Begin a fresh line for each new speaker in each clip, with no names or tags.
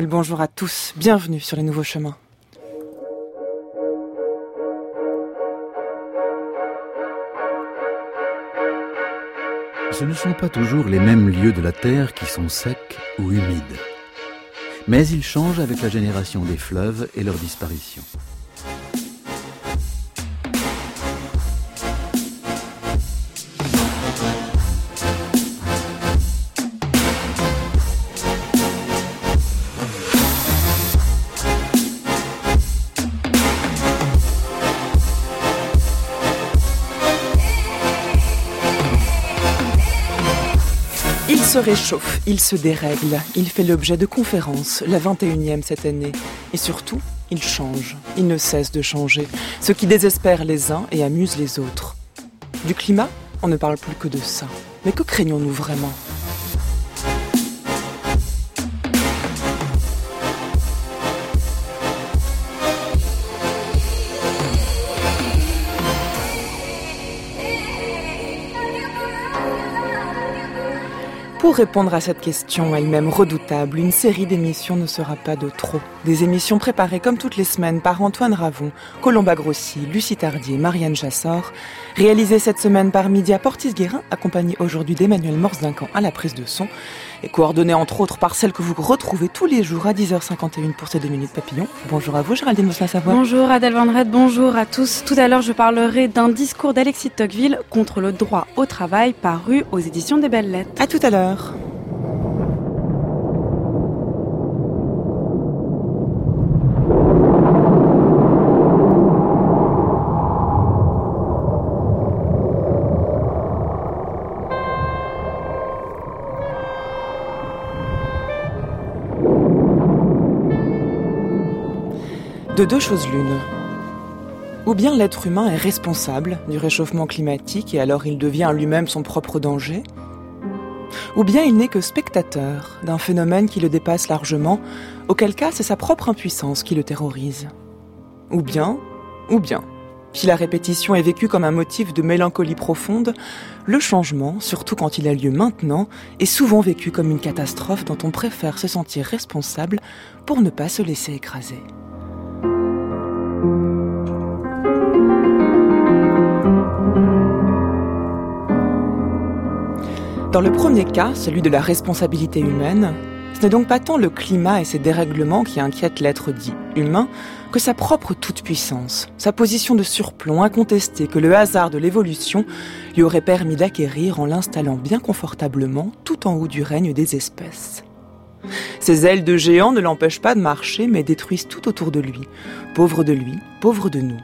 Bonjour à tous, bienvenue sur les nouveaux chemins.
Ce ne sont pas toujours les mêmes lieux de la Terre qui sont secs ou humides. Mais ils changent avec la génération des fleuves et leur disparition.
Il se réchauffe, il se dérègle, il fait l'objet de conférences, la 21e cette année. Et surtout, il change, il ne cesse de changer, ce qui désespère les uns et amuse les autres. Du climat, on ne parle plus que de ça. Mais que craignons-nous vraiment ? Pour répondre à cette question elle-même redoutable, une série d'émissions ne sera pas de trop. Des émissions préparées comme toutes les semaines par Antoine Ravon, Colomba Grossi, Lucie Tardier, Marianne Chassor, réalisées cette semaine par Mydia Portis-Guérin, accompagnée aujourd'hui d'Emmanuel Morse-Duncan à la prise de son, et coordonnée entre autres par celle que vous retrouvez tous les jours à 10h51 pour ces 2 minutes papillons. Bonjour à vous, Géraldine Mosna-Savoie.
Bonjour Adèle Van Red, bonjour à tous. Tout à l'heure, je parlerai d'un discours d'Alexis de Tocqueville contre le droit au travail paru aux éditions des Belles Lettres.
À tout à l'heure. De deux choses l'une. Ou bien l'être humain est responsable du réchauffement climatique et alors il devient lui-même son propre danger. Ou bien il n'est que spectateur d'un phénomène qui le dépasse largement, auquel cas c'est sa propre impuissance qui le terrorise. Ou bien, si la répétition est vécue comme un motif de mélancolie profonde, le changement, surtout quand il a lieu maintenant, est souvent vécu comme une catastrophe dont on préfère se sentir responsable pour ne pas se laisser écraser. Dans le premier cas, celui de la responsabilité humaine, ce n'est donc pas tant le climat et ses dérèglements qui inquiètent l'être dit humain que sa propre toute-puissance, sa position de surplomb incontestée que le hasard de l'évolution lui aurait permis d'acquérir en l'installant bien confortablement tout en haut du règne des espèces. Ses ailes de géant ne l'empêchent pas de marcher mais détruisent tout autour de lui, pauvre de lui, pauvre de nous.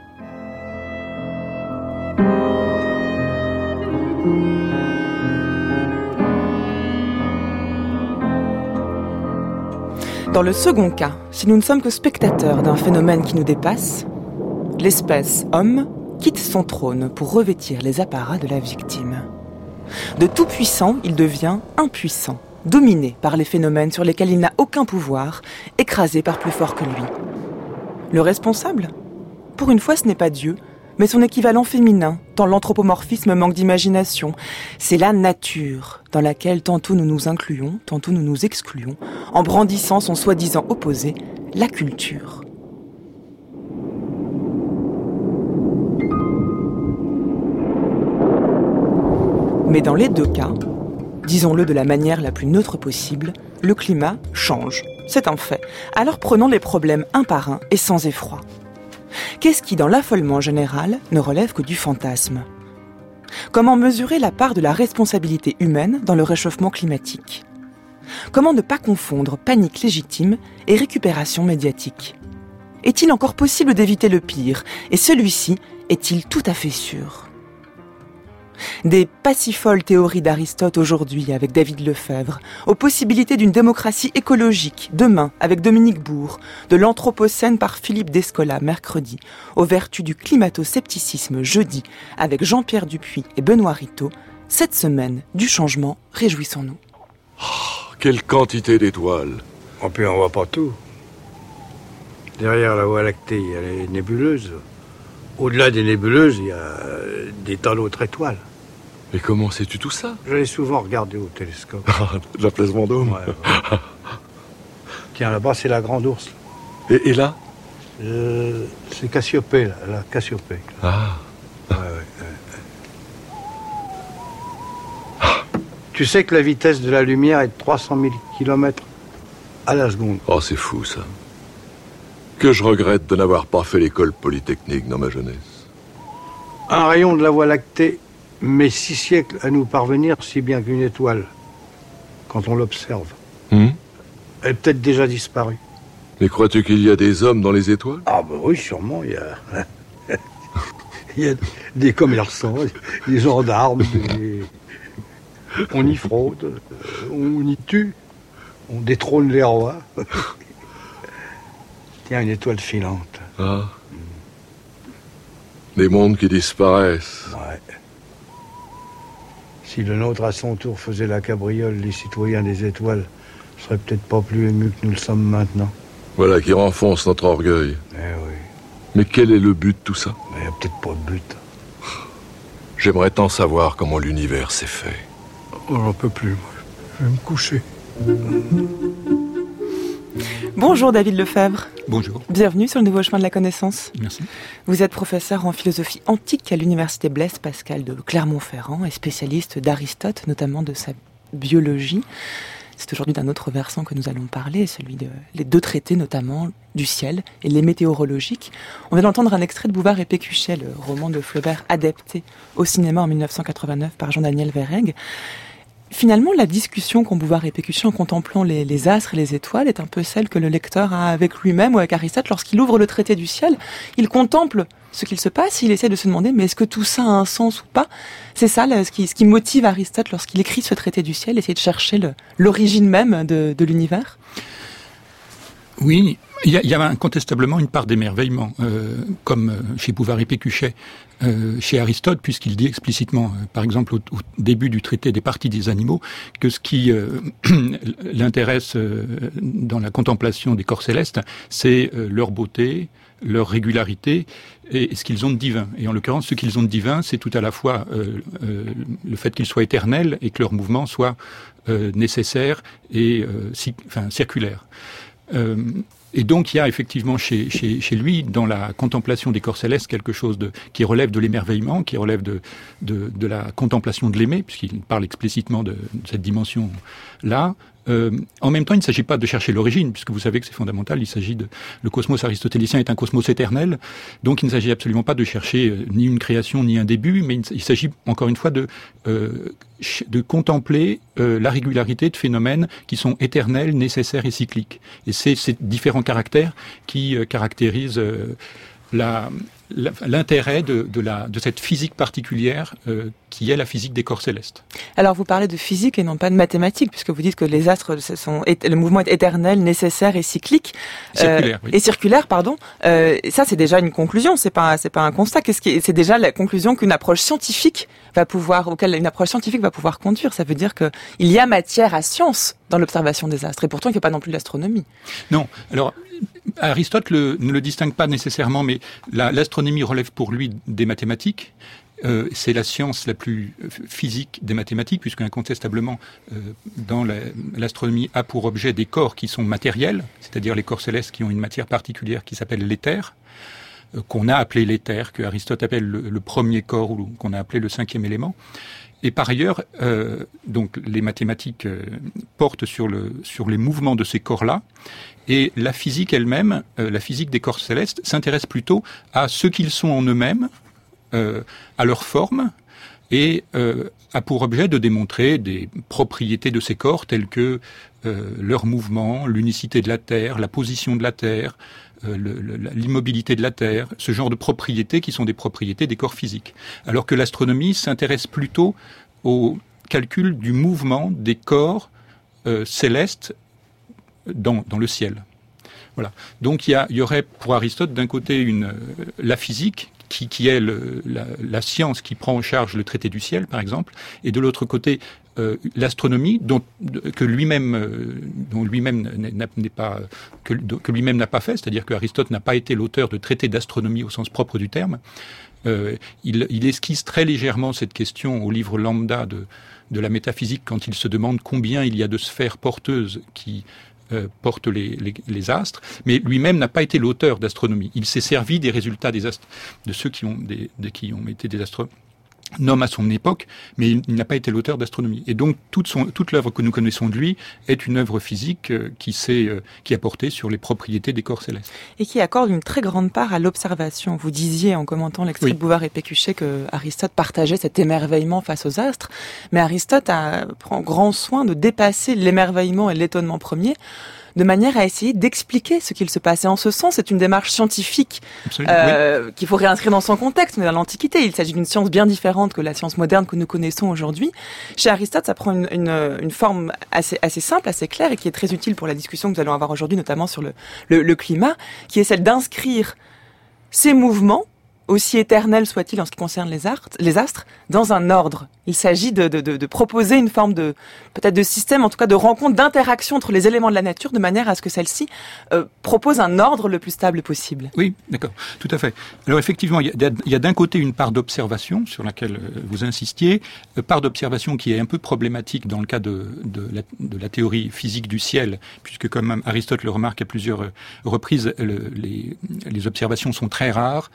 Dans le second cas, si nous ne sommes que spectateurs d'un phénomène qui nous dépasse, l'espèce homme quitte son trône pour revêtir les apparats de la victime. De tout puissant, il devient impuissant, dominé par les phénomènes sur lesquels il n'a aucun pouvoir, écrasé par plus fort que lui. Le responsable ? Pour une fois, ce n'est pas Dieu, mais son équivalent féminin, tant l'anthropomorphisme manque d'imagination. C'est la nature, dans laquelle tantôt nous nous incluons, tantôt nous nous excluons, en brandissant son soi-disant opposé, la culture. Mais dans les deux cas, disons-le de la manière la plus neutre possible, le climat change. C'est un fait. Alors prenons les problèmes un par un et sans effroi. Qu'est-ce qui, dans l'affolement général, ne relève que du fantasme ? Comment mesurer la part de la responsabilité humaine dans le réchauffement climatique ? Comment ne pas confondre panique légitime et récupération médiatique ? Est-il encore possible d'éviter le pire ? Et celui-ci est-il tout à fait sûr ? Des passifolles théories d'Aristote aujourd'hui avec David Lefebvre, aux possibilités d'une démocratie écologique demain avec Dominique Bourg, de l'anthropocène par Philippe Descola mercredi, aux vertus du climato-scepticisme jeudi avec Jean-Pierre Dupuis et Benoît Ritaud, cette semaine du changement, réjouissons-nous.
Oh, quelle quantité d'étoiles!
Oh, puis on voit pas tout. Derrière la Voie lactée, il y a les nébuleuses. Au-delà des nébuleuses, il y a des tas d'autres étoiles.
Mais comment sais-tu tout ça?
Je l'ai souvent regardé au télescope.
De la place Vendôme.
Ouais. Tiens, là-bas, c'est la grande ours.
Et là?
C'est Cassiopée, là, la Cassiopée.
Ah.
Ouais. Tu sais que la vitesse de la lumière est de 300 000 km à la seconde.
Oh, c'est fou, ça. Que je regrette de n'avoir pas fait l'école polytechnique dans ma jeunesse.
Un rayon de la Voie lactée met 6 siècles à nous parvenir, si bien qu'une étoile, quand on l'observe, elle est peut-être déjà disparue.
Mais crois-tu qu'il y a des hommes dans les étoiles?
Ah ben oui, sûrement, il y a des commerçants, des gendarmes, on y fraude, on y tue, on détrône les rois. Tiens, une étoile filante.
Ah. Des mondes qui disparaissent.
Ouais. Si le nôtre, à son tour, faisait la cabriole, les citoyens des étoiles seraient peut-être pas plus émus que nous le sommes maintenant.
Voilà qui renfonce notre orgueil.
Eh oui.
Mais quel est le but de tout ça?
Mais il n'y a peut-être pas de but.
J'aimerais tant savoir comment l'univers s'est fait.
Oh, j'en peux plus, moi. Je vais me coucher.
Bonjour David Lefebvre.
Bonjour.
Bienvenue sur le Nouveau Chemin de la Connaissance.
Merci.
Vous êtes professeur en philosophie antique à l'université Blaise Pascal de Clermont-Ferrand et spécialiste d'Aristote, notamment de sa biologie. C'est aujourd'hui d'un autre versant que nous allons parler, celui des deux traités notamment du ciel et les météorologiques. On vient d'entendre un extrait de Bouvard et Pécuchet, le roman de Flaubert adapté au cinéma en 1989 par Jean-Daniel Verreg. Finalement, la discussion qu'ont Bouvard et Pécuchet en contemplant les astres et les étoiles est un peu celle que le lecteur a avec lui-même ou avec Aristote lorsqu'il ouvre le traité du ciel. Il contemple ce qu'il se passe, il essaie de se demander mais est-ce que tout ça a un sens ou pas? C'est ça ce qui motive Aristote lorsqu'il écrit ce traité du ciel, essayer de chercher l'origine même de l'univers.
Oui, il y a incontestablement une part d'émerveillement, comme chez Bouvard et Pécuchet, chez Aristote, puisqu'il dit explicitement, par exemple au début du traité des parties des animaux, que ce qui l'intéresse dans la contemplation des corps célestes, c'est leur beauté, leur régularité et ce qu'ils ont de divin. Et en l'occurrence, ce qu'ils ont de divin, c'est tout à la fois le fait qu'ils soient éternels et que leur mouvement soit nécessaire et circulaire. Et donc il y a effectivement chez lui, dans la contemplation des corps célestes, quelque chose qui relève de l'émerveillement, qui relève de la contemplation de l'aimer, puisqu'il parle explicitement de cette dimension-là. En même temps, il ne s'agit pas de chercher l'origine, puisque vous savez que c'est fondamental. Le cosmos aristotélicien est un cosmos éternel, donc il ne s'agit absolument pas de chercher ni une création ni un début, mais il s'agit encore une fois de contempler la régularité de phénomènes qui sont éternels, nécessaires et cycliques. Et c'est ces différents caractères qui caractérisent l'intérêt de cette physique particulière qui est la physique des corps célestes. Alors
vous parlez de physique et non pas de mathématiques, puisque vous dites que les astres le mouvement est éternel, nécessaire et cyclique.
Circulaire, oui.
Et circulaire, pardon. Ça c'est déjà une conclusion, c'est pas un constat. C'est déjà la conclusion qu'une approche scientifique auquel une approche scientifique va pouvoir conduire. Ça veut dire que il y a matière à science dans l'observation des astres. Et pourtant il ne fait pas non plus de l'astronomie.
Non. Alors Aristote ne le distingue pas nécessairement, mais l'astronomie relève pour lui des mathématiques. C'est la science la plus physique des mathématiques, puisque incontestablement, dans l'astronomie a pour objet des corps qui sont matériels, c'est-à-dire les corps célestes qui ont une matière particulière qui s'appelle l'éther, qu'on a appelé l'éther, que Aristote appelle le premier corps, ou qu'on a appelé le cinquième élément. Et par ailleurs, donc les mathématiques portent sur les mouvements de ces corps-là, et la physique elle-même, la physique des corps célestes, s'intéresse plutôt à ce qu'ils sont en eux-mêmes, à leur forme, et a pour objet de démontrer des propriétés de ces corps telles que leur mouvement, l'unicité de la Terre, la position de la Terre, l'immobilité de la Terre, ce genre de propriétés qui sont des propriétés des corps physiques. Alors que l'astronomie s'intéresse plutôt au calcul du mouvement des corps célestes dans le ciel. Voilà. Donc il y aurait pour Aristote d'un côté la physique qui est la science qui prend en charge le traité du ciel, par exemple, et de l'autre côté l'astronomie que lui-même n'a pas fait, c'est-à-dire que Aristote n'a pas été l'auteur de traités d'astronomie au sens propre du terme. Il esquisse très légèrement cette question au livre lambda de la métaphysique quand il se demande combien il y a de sphères porteuses qui portent les astres, mais lui-même n'a pas été l'auteur d'astronomie. Il s'est servi des résultats des astres, de ceux qui ont été des astronomes à son époque, mais il n'a pas été l'auteur d'astronomie. Et donc toute l'œuvre que nous connaissons de lui est une œuvre physique qui a porté sur les propriétés des corps célestes.
Et qui accorde une très grande part à l'observation. Vous disiez en commentant l'extrait de Bouvard et Pécuchet que Aristote partageait cet émerveillement face aux astres, mais Aristote prend grand soin de dépasser l'émerveillement et l'étonnement premier, de manière à essayer d'expliquer ce qu'il se passait. En ce sens, c'est une démarche scientifique qu'il faut réinscrire dans son contexte, mais dans l'Antiquité. Il s'agit d'une science bien différente que la science moderne que nous connaissons aujourd'hui. Chez Aristote, ça prend une forme assez simple, assez claire, et qui est très utile pour la discussion que nous allons avoir aujourd'hui, notamment sur le climat, qui est celle d'inscrire ces mouvements, aussi éternels soient-ils en ce qui concerne les astres, dans un ordre. Il s'agit de proposer une forme peut-être de système, en tout cas de rencontre, d'interaction entre les éléments de la nature, de manière à ce que celle-ci propose un ordre le plus stable possible.
Oui, d'accord, tout à fait. Alors effectivement, il y a d'un côté une part d'observation, sur laquelle vous insistiez, part d'observation qui est un peu problématique dans le cas de la théorie physique du ciel, puisque comme Aristote le remarque à plusieurs reprises, les observations sont très rares,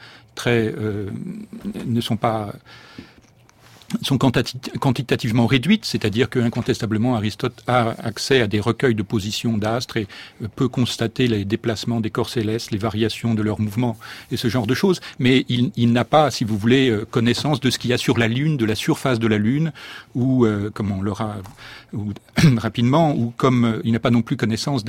sont quantitativement réduites, c'est-à-dire qu'incontestablement Aristote a accès à des recueils de positions d'astres et peut constater les déplacements des corps célestes, les variations de leurs mouvements et ce genre de choses, mais il n'a pas, si vous voulez, connaissance de ce qu'il y a sur la Lune, de la surface de la Lune, ou comme on l'aura rapidement, ou comme il n'a pas non plus connaissance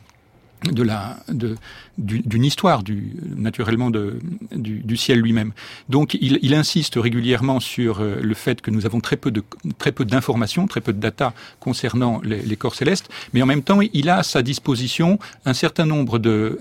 d'une histoire naturellement du ciel lui-même. Donc il insiste régulièrement sur le fait que nous avons très peu d'informations, très peu de data concernant les corps célestes, mais en même temps il a à sa disposition un certain nombre de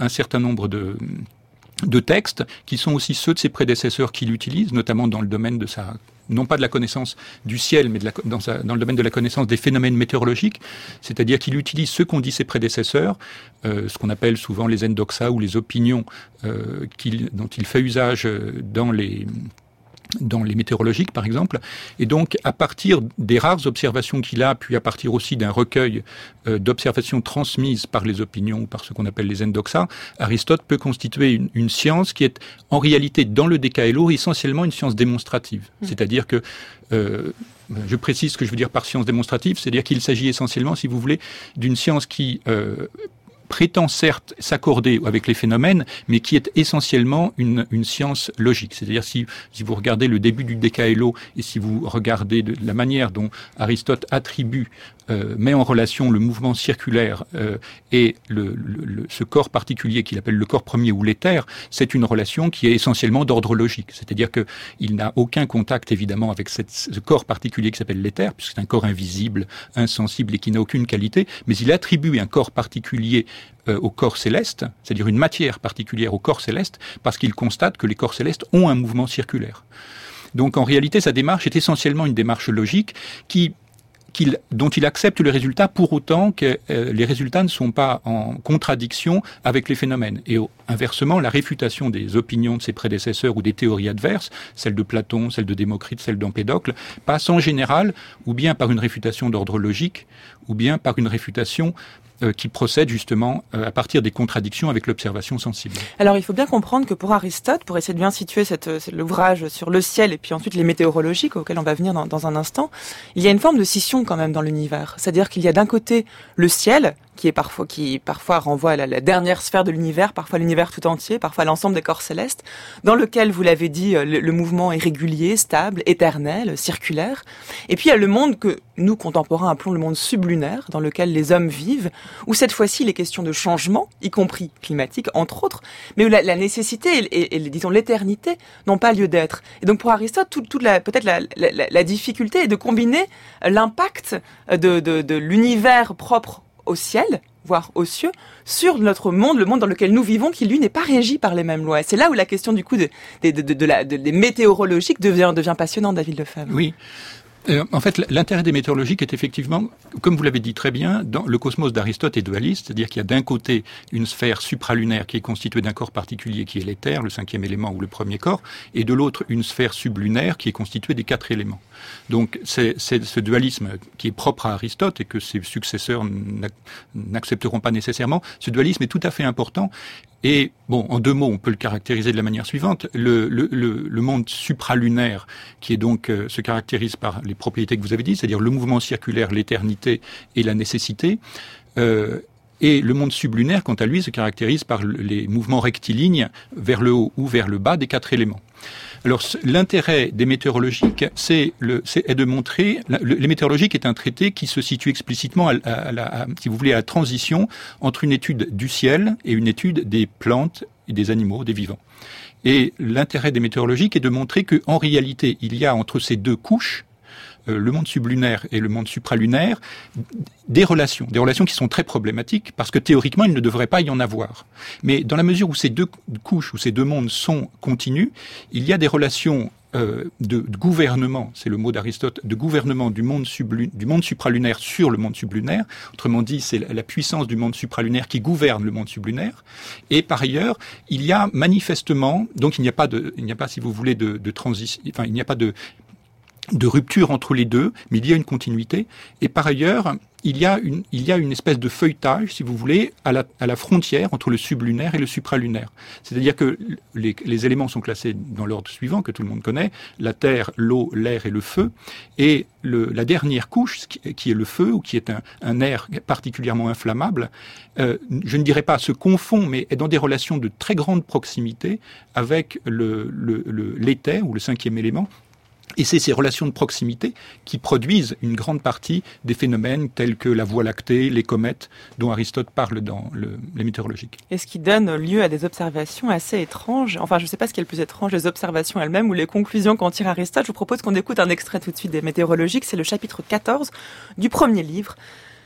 textes qui sont aussi ceux de ses prédécesseurs qu'il utilise, notamment dans le domaine de non pas de la connaissance du ciel, mais dans le domaine de la connaissance des phénomènes météorologiques, c'est-à-dire qu'il utilise ce qu'ont dit ses prédécesseurs, ce qu'on appelle souvent les endoxa ou les opinions dont il fait usage dans les météorologiques, par exemple. Et donc, à partir des rares observations qu'il a, puis à partir aussi d'un recueil d'observations transmises par les opinions ou par ce qu'on appelle les endoxa, Aristote peut constituer une science qui est, en réalité, dans le Décaëlo, essentiellement une science démonstrative. C'est-à-dire que je précise ce que je veux dire par science démonstrative, c'est-à-dire qu'il s'agit essentiellement, si vous voulez, d'une science qui prétend certes s'accorder avec les phénomènes, mais qui est essentiellement une science logique. C'est-à-dire si vous regardez le début du Décaëlo et si vous regardez de la manière dont Aristote met en relation le mouvement circulaire et ce corps particulier qu'il appelle le corps premier ou l'éther, c'est une relation qui est essentiellement d'ordre logique. C'est-à-dire qu'il n'a aucun contact évidemment avec ce corps particulier qui s'appelle l'éther, puisque c'est un corps invisible, insensible et qui n'a aucune qualité, mais il attribue un corps particulier au corps céleste, c'est-à-dire une matière particulière au corps céleste, parce qu'il constate que les corps célestes ont un mouvement circulaire. Donc en réalité, sa démarche est essentiellement une démarche logique dont il accepte le résultat pour autant que les résultats ne sont pas en contradiction avec les phénomènes. Et inversement, la réfutation des opinions de ses prédécesseurs ou des théories adverses, celles de Platon, celles de Démocrite, celles d'Empédocle, passe en général ou bien par une réfutation d'ordre logique, ou bien par une réfutation qui procède justement à partir des contradictions avec l'observation sensible.
Alors il faut bien comprendre que pour Aristote, pour essayer de bien situer l'ouvrage sur le ciel et puis ensuite les météorologiques auxquels on va venir dans un instant, il y a une forme de scission quand même dans l'univers. C'est-à-dire qu'il y a d'un côté le ciel, qui parfois renvoie à la dernière sphère de l'univers, parfois l'univers tout entier, parfois l'ensemble des corps célestes, dans lequel, vous l'avez dit, le mouvement est régulier, stable, éternel, circulaire. Et puis il y a le monde que nous, contemporains, appelons le monde sublunaire, dans lequel les hommes vivent, où cette fois-ci les questions de changement, y compris climatique, entre autres, mais où la nécessité et disons l'éternité n'ont pas lieu d'être. Et donc pour Aristote, peut-être la difficulté est de combiner l'impact de l'univers propre au ciel, voire aux cieux, sur notre monde, le monde dans lequel nous vivons, qui lui n'est pas régi par les mêmes lois. Et c'est là où la question du coup des météorologiques devient passionnante, David Lefebvre.
Oui. En fait, l'intérêt des météorologiques est effectivement, comme vous l'avez dit très bien, dans le cosmos d'Aristote est dualiste, c'est-à-dire qu'il y a d'un côté une sphère supralunaire qui est constituée d'un corps particulier qui est l'éther, le 5e élément ou le premier corps, et de l'autre une sphère sublunaire qui est constituée des 4 éléments. Donc c'est ce dualisme qui est propre à Aristote et que ses successeurs n'accepteront pas nécessairement. Ce dualisme est tout à fait important. Et bon, en 2 mots, on peut le caractériser de la manière suivante. Le monde supralunaire, qui est donc se caractérise par les propriétés que vous avez dites, c'est-à-dire le mouvement circulaire, l'éternité et la nécessité. Et le monde sublunaire, quant à lui, se caractérise par les mouvements rectilignes vers le haut ou vers le bas des 4 éléments. Alors, l'intérêt des météorologiques, c'est de montrer. Les météorologiques est un traité qui se situe explicitement, si vous voulez, à la transition entre une étude du ciel et une étude des plantes et des animaux, des vivants. Et l'intérêt des météorologiques est de montrer qu'en réalité, il y a entre ces 2 couches, le monde sublunaire et le monde supralunaire, des relations qui sont très problématiques, parce que théoriquement, il ne devrait pas y en avoir. Mais dans la mesure où ces 2 couches, où ces 2 mondes sont continus, il y a des relations de gouvernement, c'est le mot d'Aristote, de gouvernement du monde supralunaire sur le monde sublunaire. Autrement dit, c'est la puissance du monde supralunaire qui gouverne le monde sublunaire. Et par ailleurs, il y a manifestement, donc il n'y a pas, si vous voulez, de transition, enfin, il n'y a pas de rupture entre les 2, mais il y a une continuité. Et par ailleurs, il y a une espèce de feuilletage, si vous voulez, à la frontière entre le sublunaire et le supralunaire. C'est-à-dire que les éléments sont classés dans l'ordre suivant, que tout le monde connaît, la terre, l'eau, l'air et le feu. Et la dernière couche, qui est le feu, ou qui est un air particulièrement inflammable, je ne dirais pas se confond, mais est dans des relations de très grande proximité avec l'éther, ou le 5e élément. Et c'est ces relations de proximité qui produisent une grande partie des phénomènes tels que la Voie lactée, les comètes, dont Aristote parle dans les météorologiques.
Et ce qui donne lieu à des observations assez étranges. Enfin, je ne sais pas ce qui est le plus étrange, les observations elles-mêmes ou les conclusions qu'en tire Aristote. Je vous propose qu'on écoute un extrait tout de suite des météorologiques. C'est le chapitre 14 du premier livre.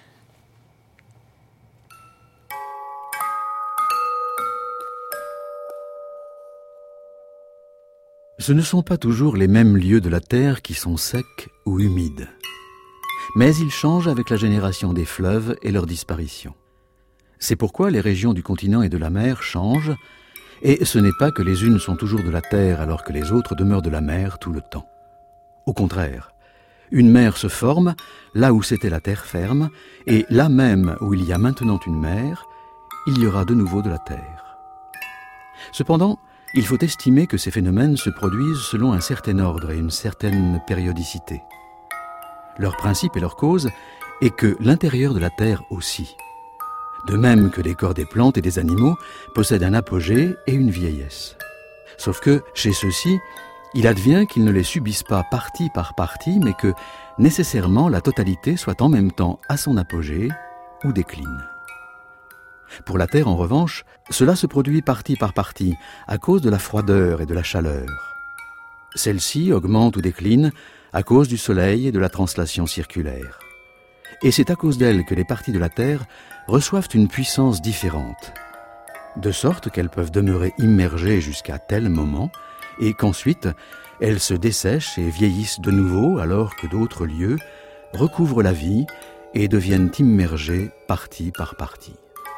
Ce ne sont pas toujours les mêmes lieux de la Terre qui sont secs ou humides. Mais ils changent avec la génération des fleuves et leur disparition. C'est pourquoi les régions du continent et de la mer changent, et ce n'est pas que les unes sont toujours de la Terre alors que les autres demeurent de la mer tout le temps. Au contraire, une mer se forme là où c'était la terre ferme, et là même où il y a maintenant une mer, il y aura de nouveau de la terre. Cependant, il faut estimer que ces phénomènes se produisent selon un certain ordre et une certaine périodicité. Leur principe et leur cause est que l'intérieur de la Terre aussi. De même que les corps des plantes et des animaux possèdent un apogée et une vieillesse. Sauf que, chez ceux-ci, il advient qu'ils ne les subissent pas partie par partie, mais que, nécessairement, la totalité soit en même temps à son apogée ou décline. Pour la Terre, en revanche, cela se produit partie par partie, à cause de la froideur et de la chaleur. Celle-ci augmente ou décline à cause du Soleil et de la translation circulaire. Et c'est à cause d'elle que les parties de la Terre reçoivent une puissance différente, de sorte qu'elles peuvent demeurer immergées jusqu'à tel moment, et qu'ensuite, elles se dessèchent et vieillissent de nouveau, alors que d'autres lieux recouvrent la vie et deviennent immergées partie par partie.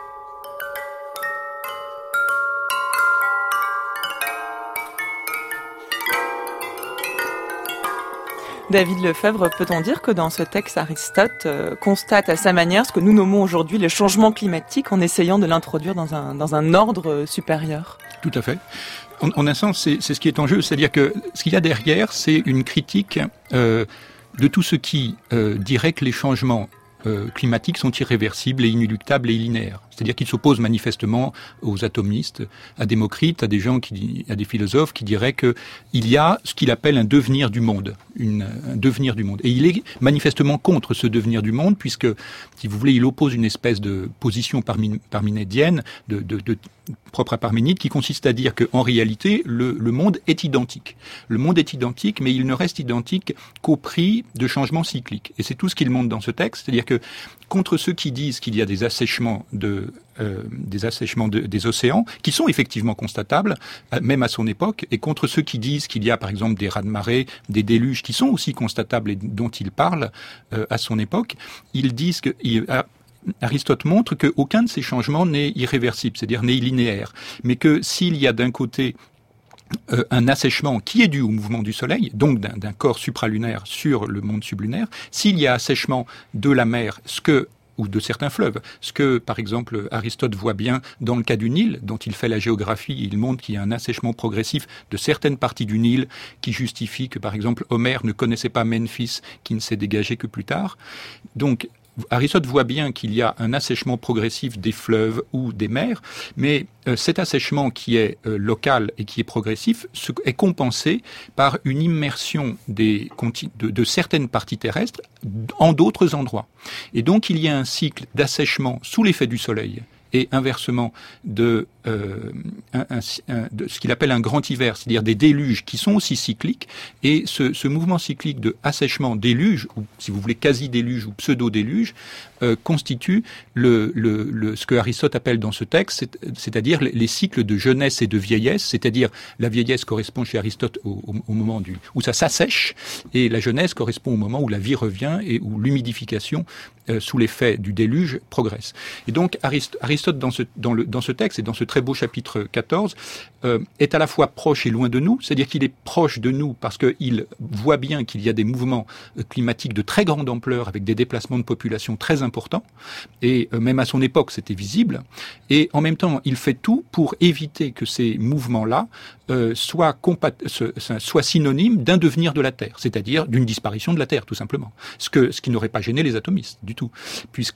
David Lefebvre, peut-on dire que dans ce texte, Aristote constate à sa manière ce que nous nommons aujourd'hui les changements climatiques en essayant de l'introduire dans un ordre supérieur ?
Tout à fait. En un sens, c'est ce qui est en jeu, c'est-à-dire que ce qu'il y a derrière, c'est une critique de tout ce qui dirait que les changements climatiques sont irréversibles et inéluctables et linéaires. C'est-à-dire qu'il s'oppose manifestement aux atomistes, à Démocrite, à des philosophes qui diraient qu'il y a ce qu'il appelle un devenir du monde, un devenir du monde. Et il est manifestement contre ce devenir du monde, puisque, si vous voulez, il oppose une espèce de position parménidienne, propre à Parménide, qui consiste à dire qu'en réalité, le monde est identique. Le monde est identique, mais il ne reste identique qu'au prix de changements cycliques. Et c'est tout ce qu'il montre dans ce texte, c'est-à-dire que contre ceux qui disent qu'il y a des assèchements des océans, qui sont effectivement constatables, même à son époque, et contre ceux qui disent qu'il y a par exemple des raz-de-marée, des déluges qui sont aussi constatables et dont il parle à son époque. Ils disent que Aristote montre qu'aucun de ces changements n'est irréversible, c'est-à-dire n'est linéaire, mais que s'il y a d'un côté un assèchement qui est dû au mouvement du Soleil, donc d'un corps supralunaire sur le monde sublunaire, s'il y a assèchement de la mer, ou de certains fleuves. Ce que, par exemple, Aristote voit bien dans le cas du Nil, dont il fait la géographie, il montre qu'il y a un assèchement progressif de certaines parties du Nil qui justifie que, par exemple, Homère ne connaissait pas Memphis, qui ne s'est dégagé que plus tard. Donc, Aristote voit bien qu'il y a un assèchement progressif des fleuves ou des mers, mais cet assèchement qui est local et qui est progressif est compensé par une immersion de certaines parties terrestres en d'autres endroits. Et donc il y a un cycle d'assèchement sous l'effet du Soleil et inversement de ce qu'il appelle un grand hiver, c'est-à-dire des déluges qui sont aussi cycliques, et ce mouvement cyclique de assèchement déluge, ou si vous voulez quasi-déluge ou pseudo-déluge, constitue ce que Aristote appelle dans ce texte, c'est-à-dire les cycles de jeunesse et de vieillesse, c'est-à-dire la vieillesse correspond chez Aristote au moment où ça s'assèche, et la jeunesse correspond au moment où la vie revient et où l'humidification sous l'effet du déluge progresse. Et donc Aristote dans ce texte et dans ce très beau chapitre 14 est à la fois proche et loin de nous, c'est-à-dire qu'il est proche de nous parce qu'il voit bien qu'il y a des mouvements climatiques de très grande ampleur avec des déplacements de population très importants, et même à son époque c'était visible, et en même temps il fait tout pour éviter que ces mouvements-là soient synonymes d'un devenir de la Terre, c'est-à-dire d'une disparition de la Terre tout simplement, ce qui n'aurait pas gêné les atomistes du tout, puisque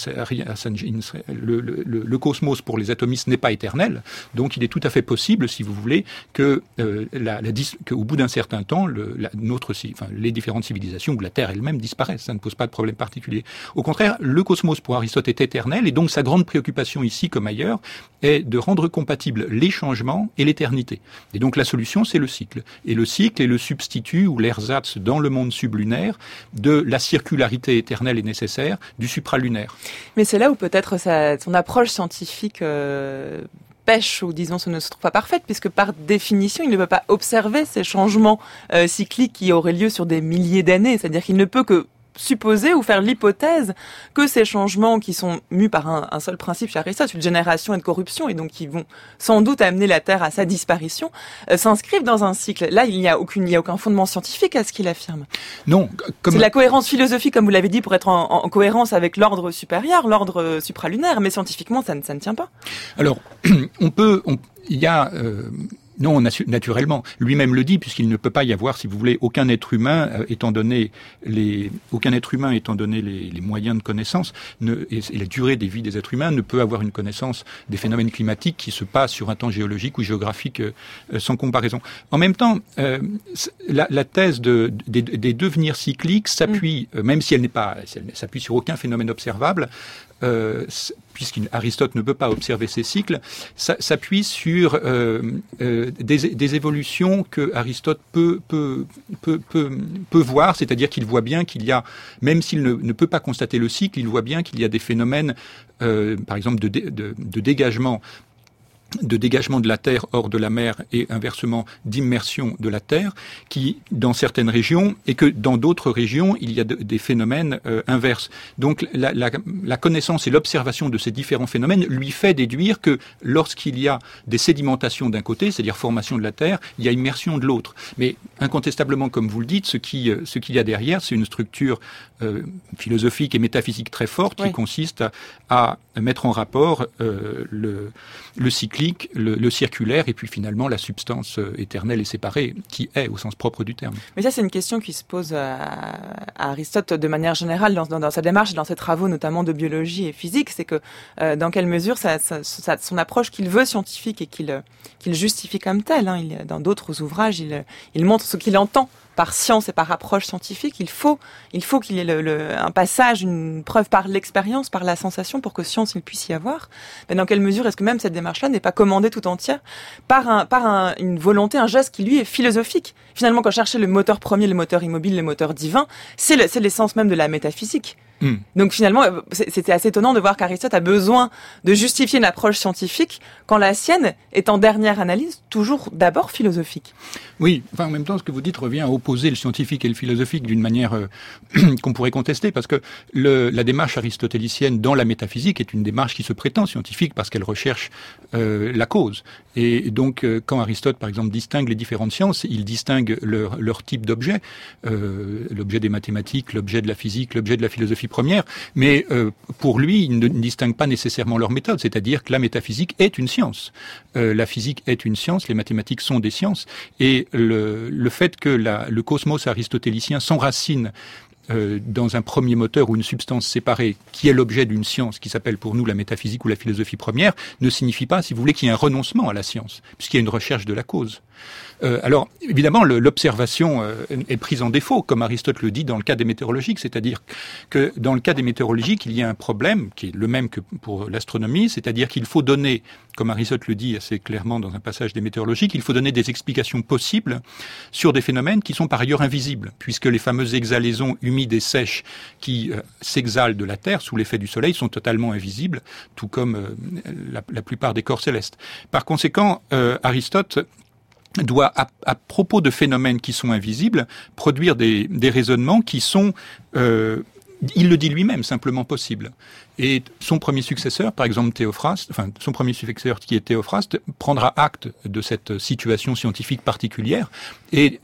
le cosmos pour les atomistes n'est pas éternel, donc il est tout à fait possible, si vous voulez, que au bout d'un certain temps, les différentes civilisations ou la Terre elle-même disparaissent. Ça ne pose pas de problème particulier. Au contraire, le cosmos pour Aristote est éternel, et donc sa grande préoccupation ici comme ailleurs est de rendre compatibles les changements et l'éternité. Et donc la solution, c'est le cycle. Et le cycle est le substitut ou l'ersatz dans le monde sublunaire de la circularité éternelle et nécessaire du supralunaire.
Mais c'est là où peut-être son approche scientifique pêche, ou disons ne se trouve pas parfaite, puisque par définition, il ne peut pas observer ces changements cycliques qui auraient lieu sur des milliers d'années. C'est-à-dire qu'il ne peut que supposer ou faire l'hypothèse que ces changements qui sont mus par un seul principe chez Aristote, une génération et de corruption, et donc qui vont sans doute amener la Terre à sa disparition, s'inscrivent dans un cycle. Là, il n'y a aucun fondement scientifique à ce qu'il affirme.
Non.
C'est la cohérence philosophique, comme vous l'avez dit, pour être en cohérence avec l'ordre supérieur, l'ordre supralunaire, mais scientifiquement, ça ne tient pas.
Alors, non, naturellement. Lui-même le dit, puisqu'il ne peut pas y avoir, si vous voulez, aucun être humain étant donné les moyens de connaissance et la durée des vies des êtres humains ne peut avoir une connaissance des phénomènes climatiques qui se passent sur un temps géologique ou géographique sans comparaison. En même temps, la thèse des devenirs cycliques s'appuie, même si elle s'appuie sur aucun phénomène observable, puisqu'Aristote ne peut pas observer ces cycles, s'appuie sur des évolutions que Aristote peut voir, c'est-à-dire qu'il voit bien qu'il y a, même s'il ne peut pas constater le cycle, il voit bien qu'il y a des phénomènes, par exemple de dégagement de la Terre hors de la mer et inversement d'immersion de la Terre, qui dans certaines régions, et que dans d'autres régions, il y a des phénomènes inverses. Donc la connaissance et l'observation de ces différents phénomènes lui fait déduire que lorsqu'il y a des sédimentations d'un côté, c'est-à-dire formation de la Terre, il y a immersion de l'autre. Mais incontestablement, comme vous le dites, ce qu'il y a derrière, c'est une structure philosophique et métaphysique très forte qui consiste à mettre en rapport le cyclique, le circulaire, et puis finalement la substance éternelle et séparée, qui est au sens propre du terme.
Mais ça, c'est une question qui se pose à Aristote de manière générale dans sa démarche, dans ses travaux notamment de biologie et physique, c'est que dans quelle mesure son approche qu'il veut scientifique et qu'il justifie comme telle, dans d'autres ouvrages, il montre ce qu'il entend par science et par approche scientifique. Il faut qu'il y ait un passage, une preuve par l'expérience, par la sensation, pour que science il puisse y avoir. Mais dans quelle mesure est-ce que même cette démarche-là n'est pas commandée tout entière par une volonté, un geste qui lui est philosophique. Finalement, quand chercher le moteur premier, le moteur immobile, le moteur divin, c'est l'essence même de la métaphysique. Donc finalement, c'était assez étonnant de voir qu'Aristote a besoin de justifier une approche scientifique quand la sienne est en dernière analyse toujours d'abord philosophique.
Oui, enfin en même temps, ce que vous dites revient à opposer le scientifique et le philosophique d'une manière qu'on pourrait contester, parce que la démarche aristotélicienne dans la métaphysique est une démarche qui se prétend scientifique parce qu'elle recherche la cause. Et donc, quand Aristote, par exemple, distingue les différentes sciences, il distingue leur type d'objet, l'objet des mathématiques, l'objet de la physique, l'objet de la philosophie première, mais pour lui, il ne distingue pas nécessairement leur méthode, c'est-à-dire que la métaphysique est une science. La physique est une science, les mathématiques sont des sciences, et le fait que le cosmos aristotélicien s'enracine dans un premier moteur ou une substance séparée qui est l'objet d'une science qui s'appelle pour nous la métaphysique ou la philosophie première, ne signifie pas, si vous voulez, qu'il y ait un renoncement à la science, puisqu'il y a une recherche de la cause. Alors, évidemment, l'observation est prise en défaut, comme Aristote le dit dans le cas des météorologiques, c'est-à-dire que dans le cas des météorologiques, il y a un problème qui est le même que pour l'astronomie, c'est-à-dire qu'il faut donner, comme Aristote le dit assez clairement dans un passage des météorologiques, il faut donner des explications possibles sur des phénomènes qui sont par ailleurs invisibles, puisque les fameuses exhalaisons humides et sèches qui s'exhalent de la Terre sous l'effet du Soleil sont totalement invisibles, tout comme la plupart des corps célestes. Par conséquent, Aristote doit, à propos de phénomènes qui sont invisibles, produire des raisonnements qui sont, il le dit lui-même, simplement possibles. Et son premier successeur, par exemple Théophraste, son premier successeur qui est Théophraste, prendra acte de cette situation scientifique particulière et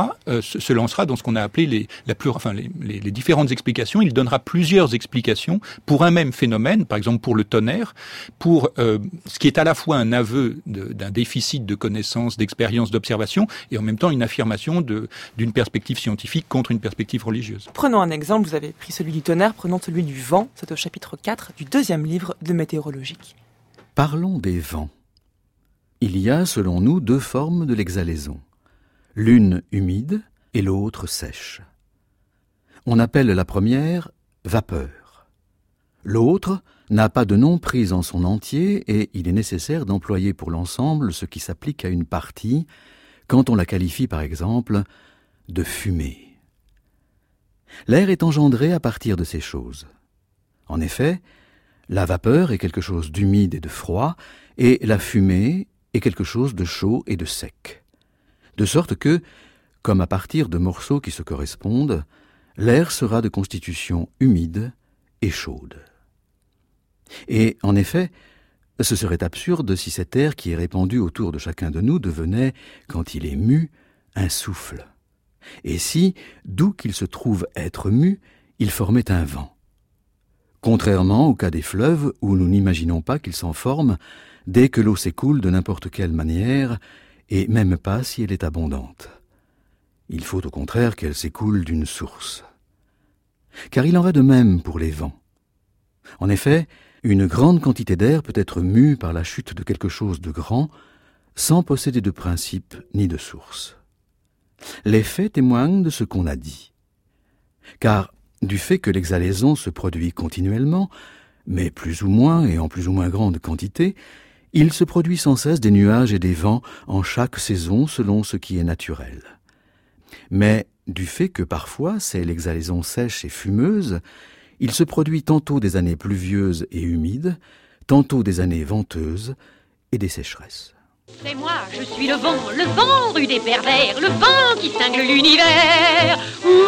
se lancera dans ce qu'on a appelé les différentes explications. Il donnera plusieurs explications pour un même phénomène, par exemple pour le tonnerre, pour ce qui est à la fois un aveu d'un déficit de connaissances, d'expérience, d'observation, et en même temps une affirmation d'une perspective scientifique contre une perspective religieuse.
Prenons un exemple, vous avez pris celui du tonnerre, prenons celui du vent, c'est au chapitre 4 du 2e livre de Météorologique.
Parlons des vents. Il y a, selon nous, 2 formes de l'exhalaison. L'une humide et l'autre sèche. On appelle la première vapeur. L'autre n'a pas de nom pris en son entier et il est nécessaire d'employer pour l'ensemble ce qui s'applique à une partie quand on la qualifie par exemple de fumée. L'air est engendré à partir de ces choses. En effet, la vapeur est quelque chose d'humide et de froid, et la fumée est quelque chose de chaud et de sec. De sorte que, comme à partir de morceaux qui se correspondent, l'air sera de constitution humide et chaude. Et, en effet, ce serait absurde si cet air qui est répandu autour de chacun de nous devenait, quand il est mu, un souffle. Et si, d'où qu'il se trouve être mu, il formait un vent. Contrairement au cas des fleuves, où nous n'imaginons pas qu'ils s'en forment dès que l'eau s'écoule de n'importe quelle manière, et même pas si elle est abondante. Il faut au contraire qu'elle s'écoule d'une source. Car il en va de même pour les vents. En effet, une grande quantité d'air peut être mue par la chute de quelque chose de grand, sans posséder de principe ni de source. Les faits témoignent de ce qu'on a dit. Car, du fait que l'exhalaison se produit continuellement, mais plus ou moins et en plus ou moins grande quantité, il se produit sans cesse des nuages et des vents en chaque saison selon ce qui est naturel. Mais du fait que parfois c'est l'exhalaison sèche et fumeuse, il se produit tantôt des années pluvieuses et humides, tantôt des années venteuses et des sécheresses.
C'est moi, je suis le vent rue des pervers, le vent qui cingle l'univers.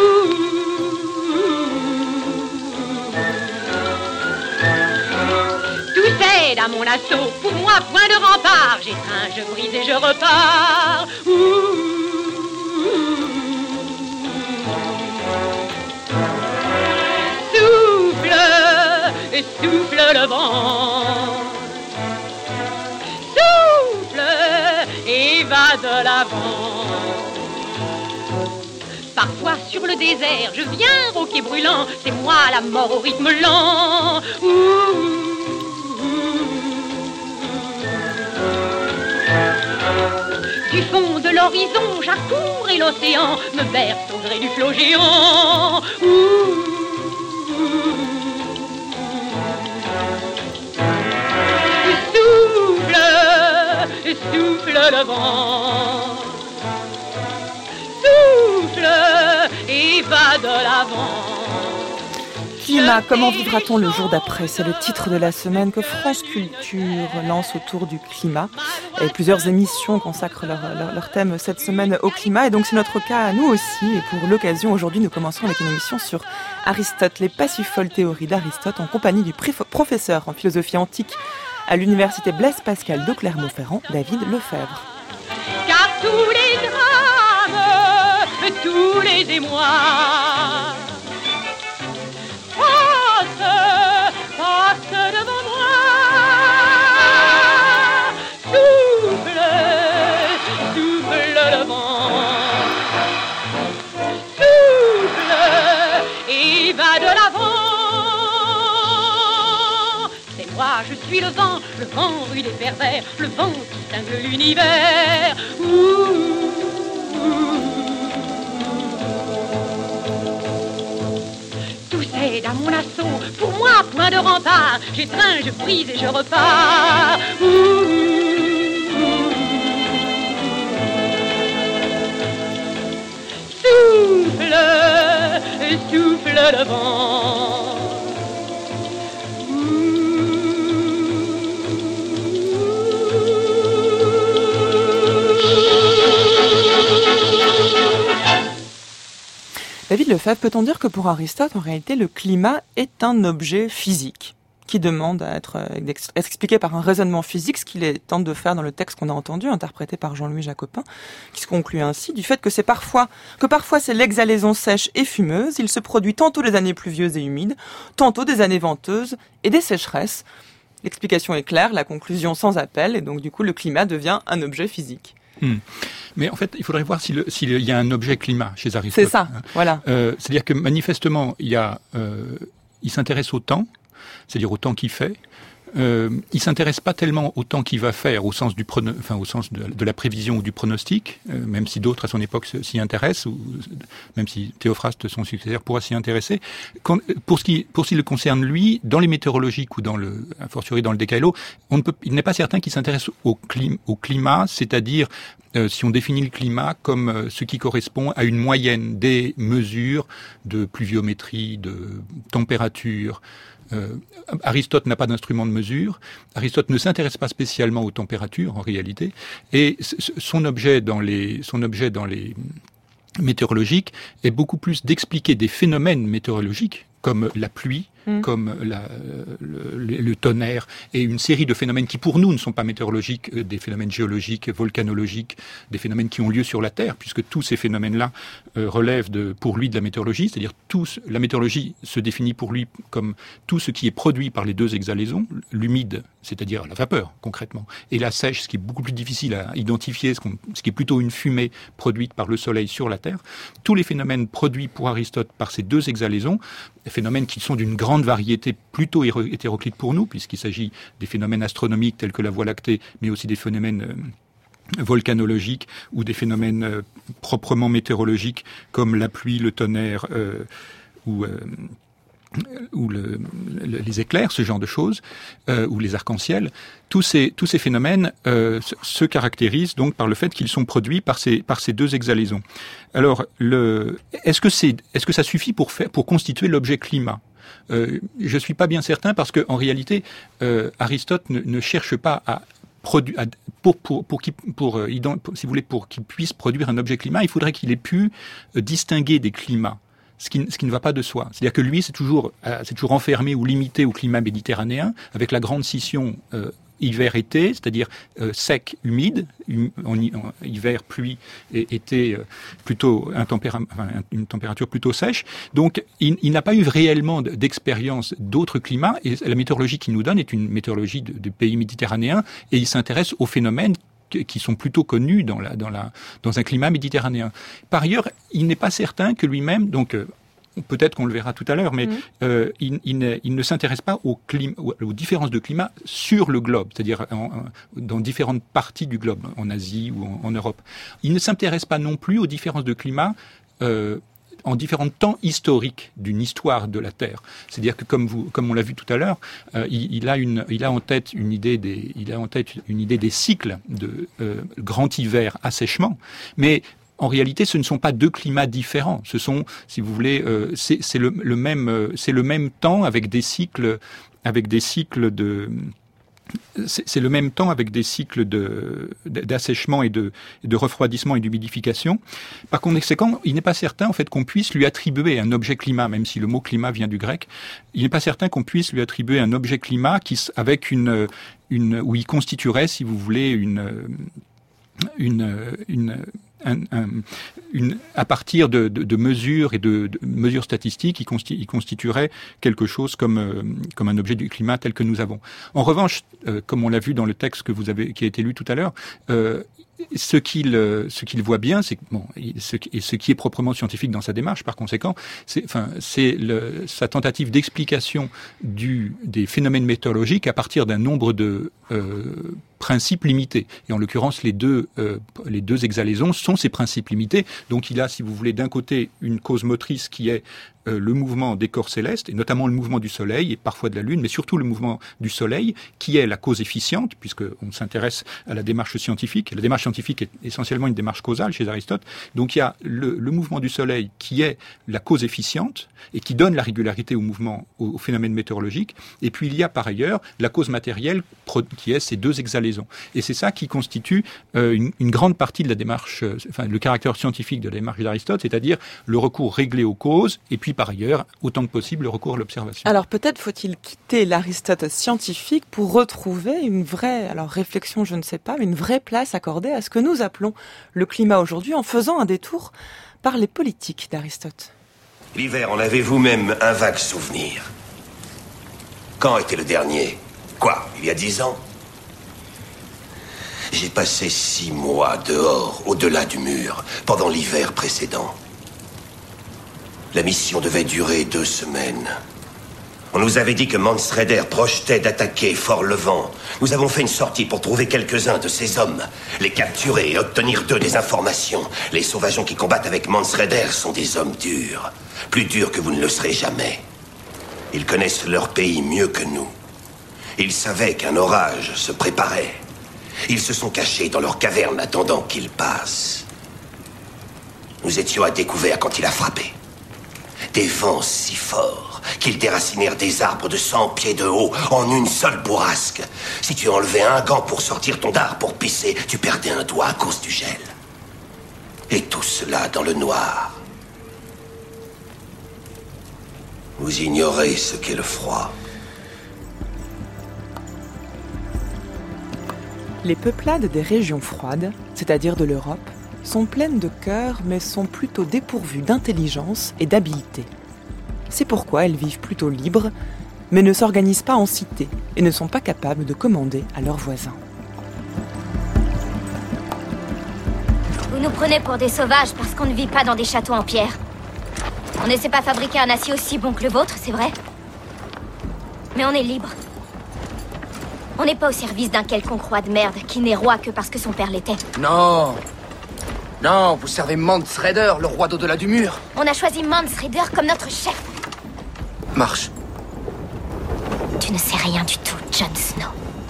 Tout cède à mon assaut, pour moi point de rempart, j'étreins, je brise et je repars. Souffle, souffle le vent. Et va de l'avant. Parfois sur le désert, je viens roquet brûlant, c'est moi la mort au rythme lent. Du fond de l'horizon, j'accours et l'océan me berce au gré du flot géant. Souffle le vent, souffle et va de l'avant.
climat, comment vivra-t-on le jour d'après ? C'est le titre de la semaine que France Culture lance autour du climat. Et plusieurs émissions consacrent leur thème cette semaine au climat. Et donc c'est notre cas à nous aussi. Et pour l'occasion, aujourd'hui, nous commencerons avec une émission sur Aristote, les pas si folles théories d'Aristote, en compagnie du professeur en philosophie antique à l'université Blaise Pascal de Clermont-Ferrand, David Lefebvre.
Car tous les drames, tous les émois passe devant moi. Souffle, souffle le vent. Souffle et va de l'avant. C'est moi, je suis le vent rude et pervers, le vent qui cingle l'univers. À mon assaut, pour moi, point de rempart, j'étreins, je brise et je repars. Souffle, souffle le vent.
David Lefebvre, peut-on dire que pour Aristote, en réalité, le climat est un objet physique qui demande à être expliqué par un raisonnement physique, ce qu'il tente de faire dans le texte qu'on a entendu, interprété par Jean-Louis Jacopin, qui se conclut ainsi du fait que parfois c'est l'exhalaison sèche et fumeuse, il se produit tantôt des années pluvieuses et humides, tantôt des années venteuses et des sécheresses. L'explication est claire, la conclusion sans appel, et donc du coup le climat devient un objet physique.
Mais en fait, il faudrait voir s'il y a un objet climat chez Aristote.
C'est ça, voilà.
C'est-à-dire que manifestement, il s'intéresse au temps, c'est-à-dire au temps qu'il fait. Il s'intéresse pas tellement au temps qu'il va faire, au sens de la prévision ou du pronostic, même si d'autres à son époque s'y intéressent, ou même si Théophraste, son successeur, pourra s'y intéresser. Pour ce qui le concerne lui, dans les météorologiques ou a fortiori dans le décaëlo, il n'est pas certain qu'il s'intéresse au climat, c'est-à-dire si on définit le climat comme ce qui correspond à une moyenne des mesures de pluviométrie, de température. Aristote n'a pas d'instrument de mesure. Aristote ne s'intéresse pas spécialement aux températures en réalité, et son objet dans les météorologiques est beaucoup plus d'expliquer des phénomènes météorologiques comme la pluie, comme le tonnerre, et une série de phénomènes qui pour nous ne sont pas météorologiques, des phénomènes géologiques, volcanologiques, des phénomènes qui ont lieu sur la Terre, puisque tous ces phénomènes-là relèvent pour lui de la météorologie, c'est-à-dire la météorologie se définit pour lui comme tout ce qui est produit par les deux exhalaisons, l'humide, c'est-à-dire la vapeur concrètement, et la sèche, ce qui est beaucoup plus difficile à identifier, ce qui est plutôt une fumée produite par le soleil sur la Terre. Tous les phénomènes produits pour Aristote par ces deux exhalaisons, des phénomènes qui sont d'une grande variété plutôt hétéroclite pour nous, puisqu'il s'agit des phénomènes astronomiques tels que la Voie lactée, mais aussi des phénomènes volcanologiques ou des phénomènes proprement météorologiques comme la pluie, le tonnerre ou les éclairs, ce genre de choses, ou les arcs-en-ciel. Tous ces phénomènes se caractérisent donc par le fait qu'ils sont produits par ces deux exhalaisons. Alors, est-ce que ça suffit pour constituer l'objet climat ? Je suis pas bien certain, parce que en réalité, Aristote ne cherche pas à produire, si vous voulez, pour qu'il puisse produire un objet climat, il faudrait qu'il ait pu distinguer des climats. Ce qui ne va pas de soi. C'est-à-dire que lui, c'est toujours enfermé ou limité au climat méditerranéen, avec la grande scission hiver-été, c'est-à-dire sec, humide, en hiver, pluie, et été plutôt une température plutôt sèche. Donc, il n'a pas eu réellement d'expérience d'autres climats, et la météorologie qu'il nous donne est une météorologie de pays méditerranéens, et il s'intéresse aux phénomènes qui sont plutôt connus dans un climat méditerranéen. Par ailleurs, il n'est pas certain que lui-même, donc peut-être qu'on le verra tout à l'heure, mais il ne s'intéresse pas aux différences de climat sur le globe, c'est-à-dire dans différentes parties du globe, en Asie ou en Europe. Il ne s'intéresse pas non plus aux différences de climat en différents temps historiques d'une histoire de la Terre. C'est-à-dire que comme on l'a vu tout à l'heure, il a en tête une idée des cycles de grand hiver assèchement, mais en réalité, ce ne sont pas deux climats différents. Ce sont, si vous voulez, c'est le même temps avec des cycles de c'est le même temps avec des cycles d'assèchement et de refroidissement et d'humidification. Par conséquent, il n'est pas certain en fait qu'on puisse lui attribuer un objet climat, même si le mot climat vient du grec. Il n'est pas certain qu'on puisse lui attribuer un objet climat avec où il constituerait, si vous voulez, à partir de mesures et de mesures statistiques, il constituerait quelque chose comme un objet du climat tel que nous avons. En revanche, comme on l'a vu dans le texte qui a été lu tout à l'heure, ce qu'il voit bien, c'est que ce qui est proprement scientifique dans sa démarche, par conséquent, c'est sa tentative d'explication des phénomènes météorologiques à partir d'un nombre de principes limités. Et en l'occurrence, les deux exhalaisons sont ces principes limités. Donc il a, si vous voulez, d'un côté une cause motrice qui est le mouvement des corps célestes, et notamment le mouvement du Soleil, et parfois de la Lune, mais surtout le mouvement du Soleil, qui est la cause efficiente, puisqu'on s'intéresse à la démarche scientifique. La démarche scientifique est essentiellement une démarche causale chez Aristote. Donc il y a le mouvement du Soleil qui est la cause efficiente, et qui donne la régularité au mouvement, au phénomène météorologique. Et puis il y a par ailleurs la cause matérielle, qui est ces deux exhalaisons. Et c'est ça qui constitue une grande partie de la démarche, le caractère scientifique de la démarche d'Aristote, c'est-à-dire le recours réglé aux causes, et puis par ailleurs, autant que possible, le recours à l'observation.
Alors peut-être faut-il quitter l'Aristote scientifique pour retrouver une vraie, réflexion, je ne sais pas, mais une vraie place accordée à ce que nous appelons le climat aujourd'hui en faisant un détour par les politiques d'Aristote.
L'hiver, en avez-vous même un vague souvenir? Quand était le dernier? Quoi, il y a 10 ans? J'ai passé 6 mois dehors, au-delà du mur, pendant l'hiver précédent. La mission devait durer 2 semaines. On nous avait dit que Manfreder projetait d'attaquer Fort-Levant. Nous avons fait une sortie pour trouver quelques-uns de ces hommes, les capturer et obtenir d'eux des informations. Les sauvageons qui combattent avec Manfreder sont des hommes durs. Plus durs que vous ne le serez jamais. Ils connaissent leur pays mieux que nous. Ils savaient qu'un orage se préparait. Ils se sont cachés dans leur caverne attendant qu'il passe. Nous étions à découvert quand il a frappé. Des vents si forts qu'ils déracinèrent des arbres de 100 pieds de haut en une seule bourrasque. Si tu enlevais un gant pour sortir ton dard pour pisser, tu perdais un doigt à cause du gel. Et tout cela dans le noir. Vous ignorez ce qu'est le froid.
Les peuplades des régions froides, c'est-à-dire de l'Europe, sont pleines de cœur, mais sont plutôt dépourvues d'intelligence et d'habileté. C'est pourquoi elles vivent plutôt libres, mais ne s'organisent pas en cité et ne sont pas capables de commander à leurs voisins.
Vous nous prenez pour des sauvages parce qu'on ne vit pas dans des châteaux en pierre. On ne sait pas fabriquer un acier aussi bon que le vôtre, c'est vrai. Mais on est libre. On n'est pas au service d'un quelconque roi de merde qui n'est roi que parce que son père l'était.
Non. Non, vous servez Manfreder, le roi d'au-delà du mur.
On a choisi Manfreder comme notre chef.
Marche.
Tu ne sais rien du tout, Jon Snow.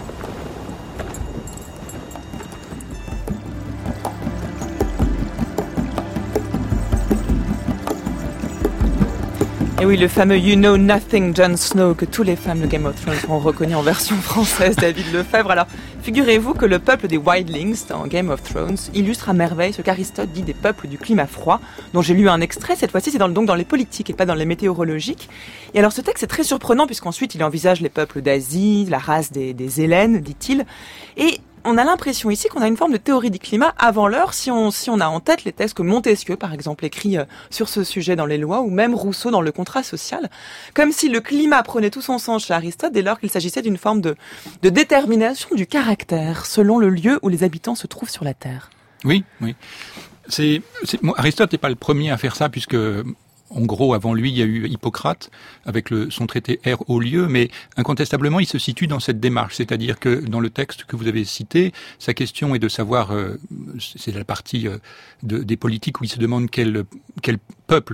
Et oui, le fameux You Know Nothing, Jon Snow, que tous les fans de Game of Thrones ont reconnu en version française, David Lefebvre. Alors, figurez-vous que le peuple des Wildlings dans Game of Thrones illustre à merveille ce qu'Aristote dit des peuples du climat froid, dont j'ai lu un extrait. Cette fois-ci, c'est donc dans les politiques et pas dans les météorologiques. Et alors, ce texte est très surprenant puisqu'ensuite, il envisage les peuples d'Asie, la race des Hellènes, dit-il. Et on a l'impression ici qu'on a une forme de théorie du climat avant l'heure, si on a en tête les textes que Montesquieu, par exemple, écrit sur ce sujet dans les Lois, ou même Rousseau dans le Contrat social, comme si le climat prenait tout son sens chez Aristote dès lors qu'il s'agissait d'une forme de détermination du caractère, selon le lieu où les habitants se trouvent sur la Terre.
Oui. Aristote n'est pas le premier à faire ça, puisque en gros, avant lui, il y a eu Hippocrate avec son traité R au lieu, mais incontestablement, il se situe dans cette démarche. C'est-à-dire que dans le texte que vous avez cité, sa question est de savoir, c'est la partie des politiques où il se demande quel peuple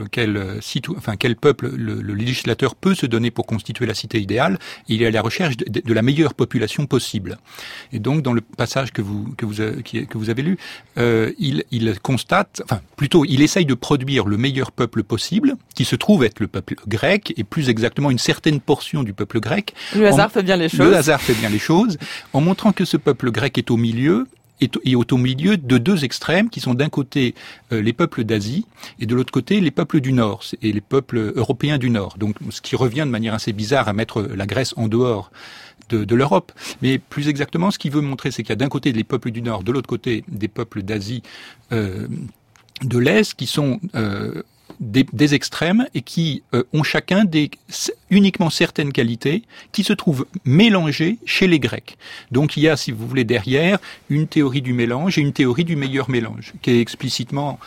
le législateur peut se donner pour constituer la cité idéale. Il est à la recherche de la meilleure population possible. Et donc, dans le passage que vous avez lu, il constate, enfin, plutôt, il essaye de produire le meilleur peuple possible, qui se trouve être le peuple grec, et plus exactement une certaine portion du peuple grec.
Le hasard fait bien les choses.
Le hasard fait bien les choses, en montrant que ce peuple grec est au milieu, et au milieu de deux extrêmes qui sont d'un côté les peuples d'Asie et de l'autre côté les peuples du Nord et les peuples européens du Nord. Donc, ce qui revient de manière assez bizarre à mettre la Grèce en dehors de l'Europe. Mais plus exactement, ce qu'il veut montrer, c'est qu'il y a d'un côté les peuples du Nord, de l'autre côté des peuples d'Asie, de l'Est, qui sont des extrêmes et qui ont chacun uniquement certaines qualités qui se trouvent mélangées chez les Grecs. Donc il y a, si vous voulez, derrière une théorie du mélange et une théorie du meilleur mélange qui est explicitement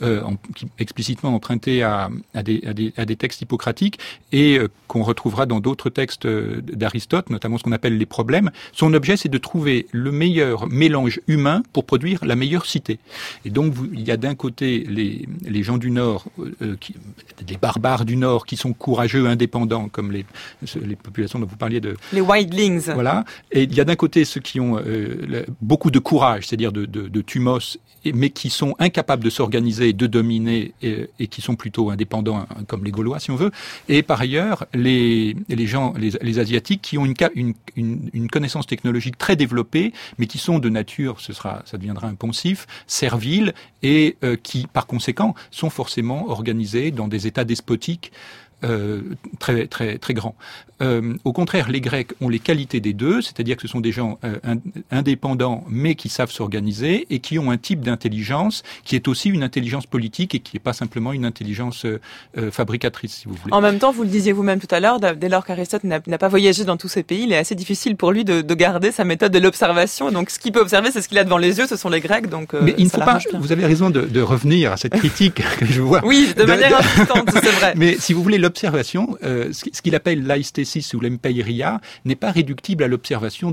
empruntée à des textes hippocratiques et qu'on retrouvera dans d'autres textes d'Aristote, notamment ce qu'on appelle les problèmes. Son objet, c'est de trouver le meilleur mélange humain pour produire la meilleure cité. Et donc il y a d'un côté les gens du Nord, les barbares du Nord qui sont courageux, indépendants, comme les populations dont vous parliez
les wildlings.
Voilà. Et il y a d'un côté ceux qui ont beaucoup de courage, c'est-à-dire de thumos, mais qui sont incapables de s'organiser, de dominer, et qui sont plutôt indépendants, comme les Gaulois, si on veut. Et par ailleurs, les Asiatiques qui ont une connaissance technologique très développée, mais qui sont de nature, ça deviendra un poncif, servile, et qui, par conséquent, sont forcément organisés dans des États despotiques très très très grands. Au contraire, les Grecs ont les qualités des deux, c'est-à-dire que ce sont des gens indépendants, mais qui savent s'organiser et qui ont un type d'intelligence qui est aussi une intelligence politique et qui n'est pas simplement une intelligence fabricatrice, si vous voulez.
En même temps, vous le disiez vous-même tout à l'heure, dès lors qu'Aristote n'a pas voyagé dans tous ces pays, il est assez difficile pour lui de garder sa méthode de l'observation. Donc, ce qu'il peut observer, c'est ce qu'il a devant les yeux, ce sont les Grecs. Donc,
mais il ne faut pas. Vous avez raison de revenir à cette critique que je vois.
Oui, de manière insistante, c'est vrai.
Mais si vous voulez, l'observation, ce qu'il appelle l'aïstésis ou l'empeiria, n'est pas réductible à l'observation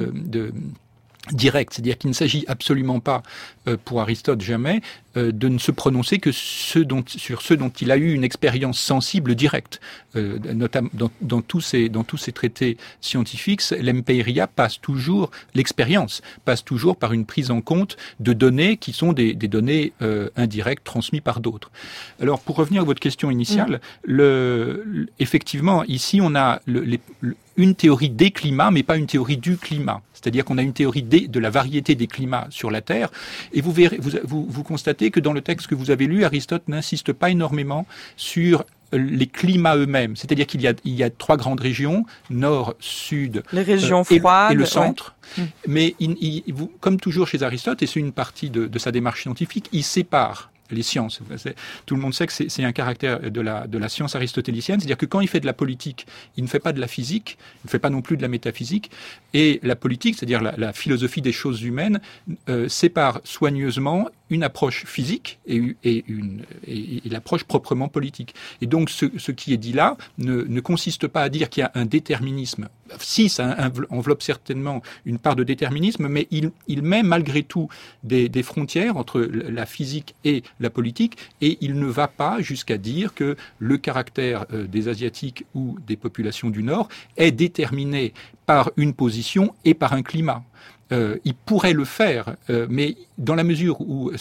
directe. C'est-à-dire qu'il ne s'agit absolument pas, pour Aristote jamais, de ne se prononcer que sur ceux dont il a eu une expérience sensible directe. Notamment dans tous ces traités scientifiques, l'empeiria l'expérience passe toujours par une prise en compte de données qui sont des données indirectes transmises par d'autres. Alors, pour revenir à votre question initiale, effectivement, ici, on a une théorie des climats, mais pas une théorie du climat. C'est-à-dire qu'on a une théorie de la variété des climats sur la Terre, et vous constatez que dans le texte que vous avez lu, Aristote n'insiste pas énormément sur les climats eux-mêmes. C'est-à-dire qu'il y a trois grandes régions, nord, sud,
les régions froides,
et le centre.
Ouais.
Mais comme toujours chez Aristote, et c'est une partie de sa démarche scientifique, il sépare les sciences. Tout le monde sait que c'est un caractère de la science aristotélicienne, c'est-à-dire que quand il fait de la politique, il ne fait pas de la physique, il ne fait pas non plus de la métaphysique, et la politique, c'est-à-dire la philosophie des choses humaines, sépare soigneusement une approche physique et l'approche proprement politique. Et donc ce qui est dit là ne consiste pas à dire qu'il y a un déterminisme. Si, ça enveloppe certainement une part de déterminisme, mais il met malgré tout des frontières entre la physique et la politique, et il ne va pas jusqu'à dire que le caractère des Asiatiques ou des populations du Nord est déterminé par une position et par un climat. Il pourrait le faire, mais dans la mesure où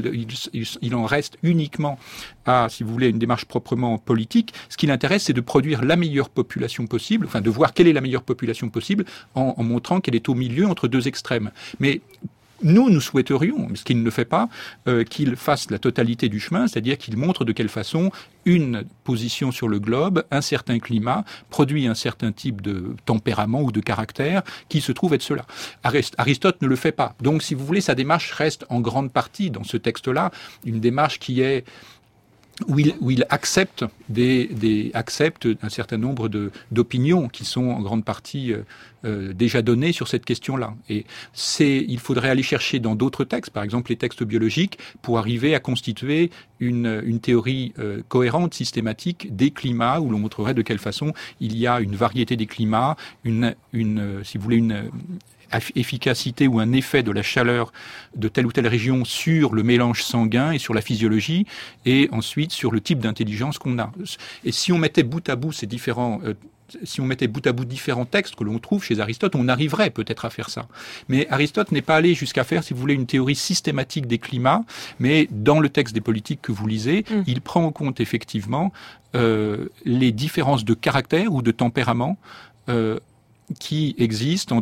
il en reste uniquement à, si vous voulez, une démarche proprement politique, ce qui l'intéresse, c'est de produire la meilleure population possible, enfin de voir quelle est la meilleure population possible en montrant qu'elle est au milieu entre deux extrêmes. Mais nous souhaiterions, ce qu'il ne fait pas, qu'il fasse la totalité du chemin, c'est-à-dire qu'il montre de quelle façon une position sur le globe, un certain climat, produit un certain type de tempérament ou de caractère qui se trouve être cela. Aristote ne le fait pas. Donc, si vous voulez, sa démarche reste en grande partie, dans ce texte-là, une démarche qui est où il accepte accepte un certain nombre d'opinions qui sont en grande partie déjà données sur cette question-là. Et il faudrait aller chercher dans d'autres textes, par exemple les textes biologiques, pour arriver à constituer une théorie cohérente, systématique des climats, où l'on montrerait de quelle façon il y a une variété des climats, si vous voulez, une efficacité ou un effet de la chaleur de telle ou telle région sur le mélange sanguin et sur la physiologie, et ensuite sur le type d'intelligence qu'on a. Et si on mettait bout à bout ces différents textes que l'on trouve chez Aristote, on arriverait peut-être à faire ça. Mais Aristote n'est pas allé jusqu'à faire, si vous voulez, une théorie systématique des climats, mais dans le texte des Politiques que vous lisez, il prend en compte effectivement les différences de caractère ou de tempérament qui existent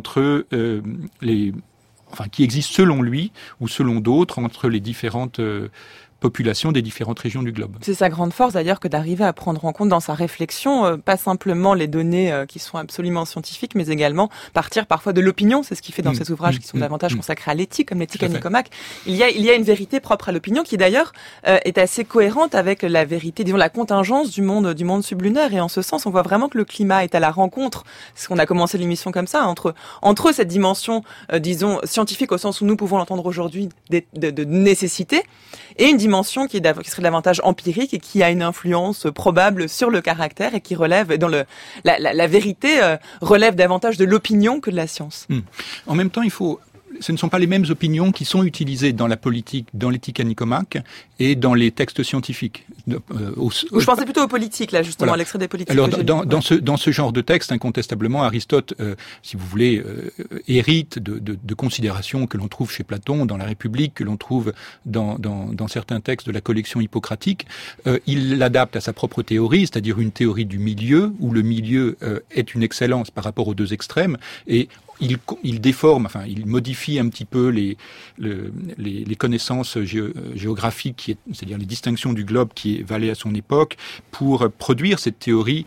qui existent selon lui ou selon d'autres entre les différentes populations des différentes régions du globe.
C'est sa grande force d'ailleurs que d'arriver à prendre en compte dans sa réflexion pas simplement les données qui sont absolument scientifiques, mais également partir parfois de l'opinion. C'est ce qu'il fait dans ses ouvrages qui sont davantage consacrés à l'éthique, comme l'éthique à Nicomaque. Il y a une vérité propre à l'opinion qui d'ailleurs est assez cohérente avec la vérité, disons la contingence du monde sublunaire. Et en ce sens, on voit vraiment que le climat est à la rencontre, parce qu'on a commencé l'émission comme ça, entre cette dimension, disons, scientifique au sens où nous pouvons l'entendre aujourd'hui, de nécessité, et une dimension qui serait davantage empirique et qui a une influence probable sur le caractère et qui relève, dans la vérité, relève davantage de l'opinion que de la science.
En même temps, ce ne sont pas les mêmes opinions qui sont utilisées dans la politique, dans l'éthique à Nicomaque et dans les textes scientifiques.
Je pensais plutôt aux politiques, là, justement, à l'extrait des politiques.
Alors, dans ce genre de texte, incontestablement, Aristote, si vous voulez, hérite de considérations que l'on trouve chez Platon, dans la République, que l'on trouve dans certains textes de la collection hippocratique. Il l'adapte à sa propre théorie, c'est-à-dire une théorie du milieu, où le milieu est une excellence par rapport aux deux extrêmes, et il déforme, il modifie un petit peu les connaissances géographiques, c'est-à-dire les distinctions du globe qui valaient à son époque, pour produire cette théorie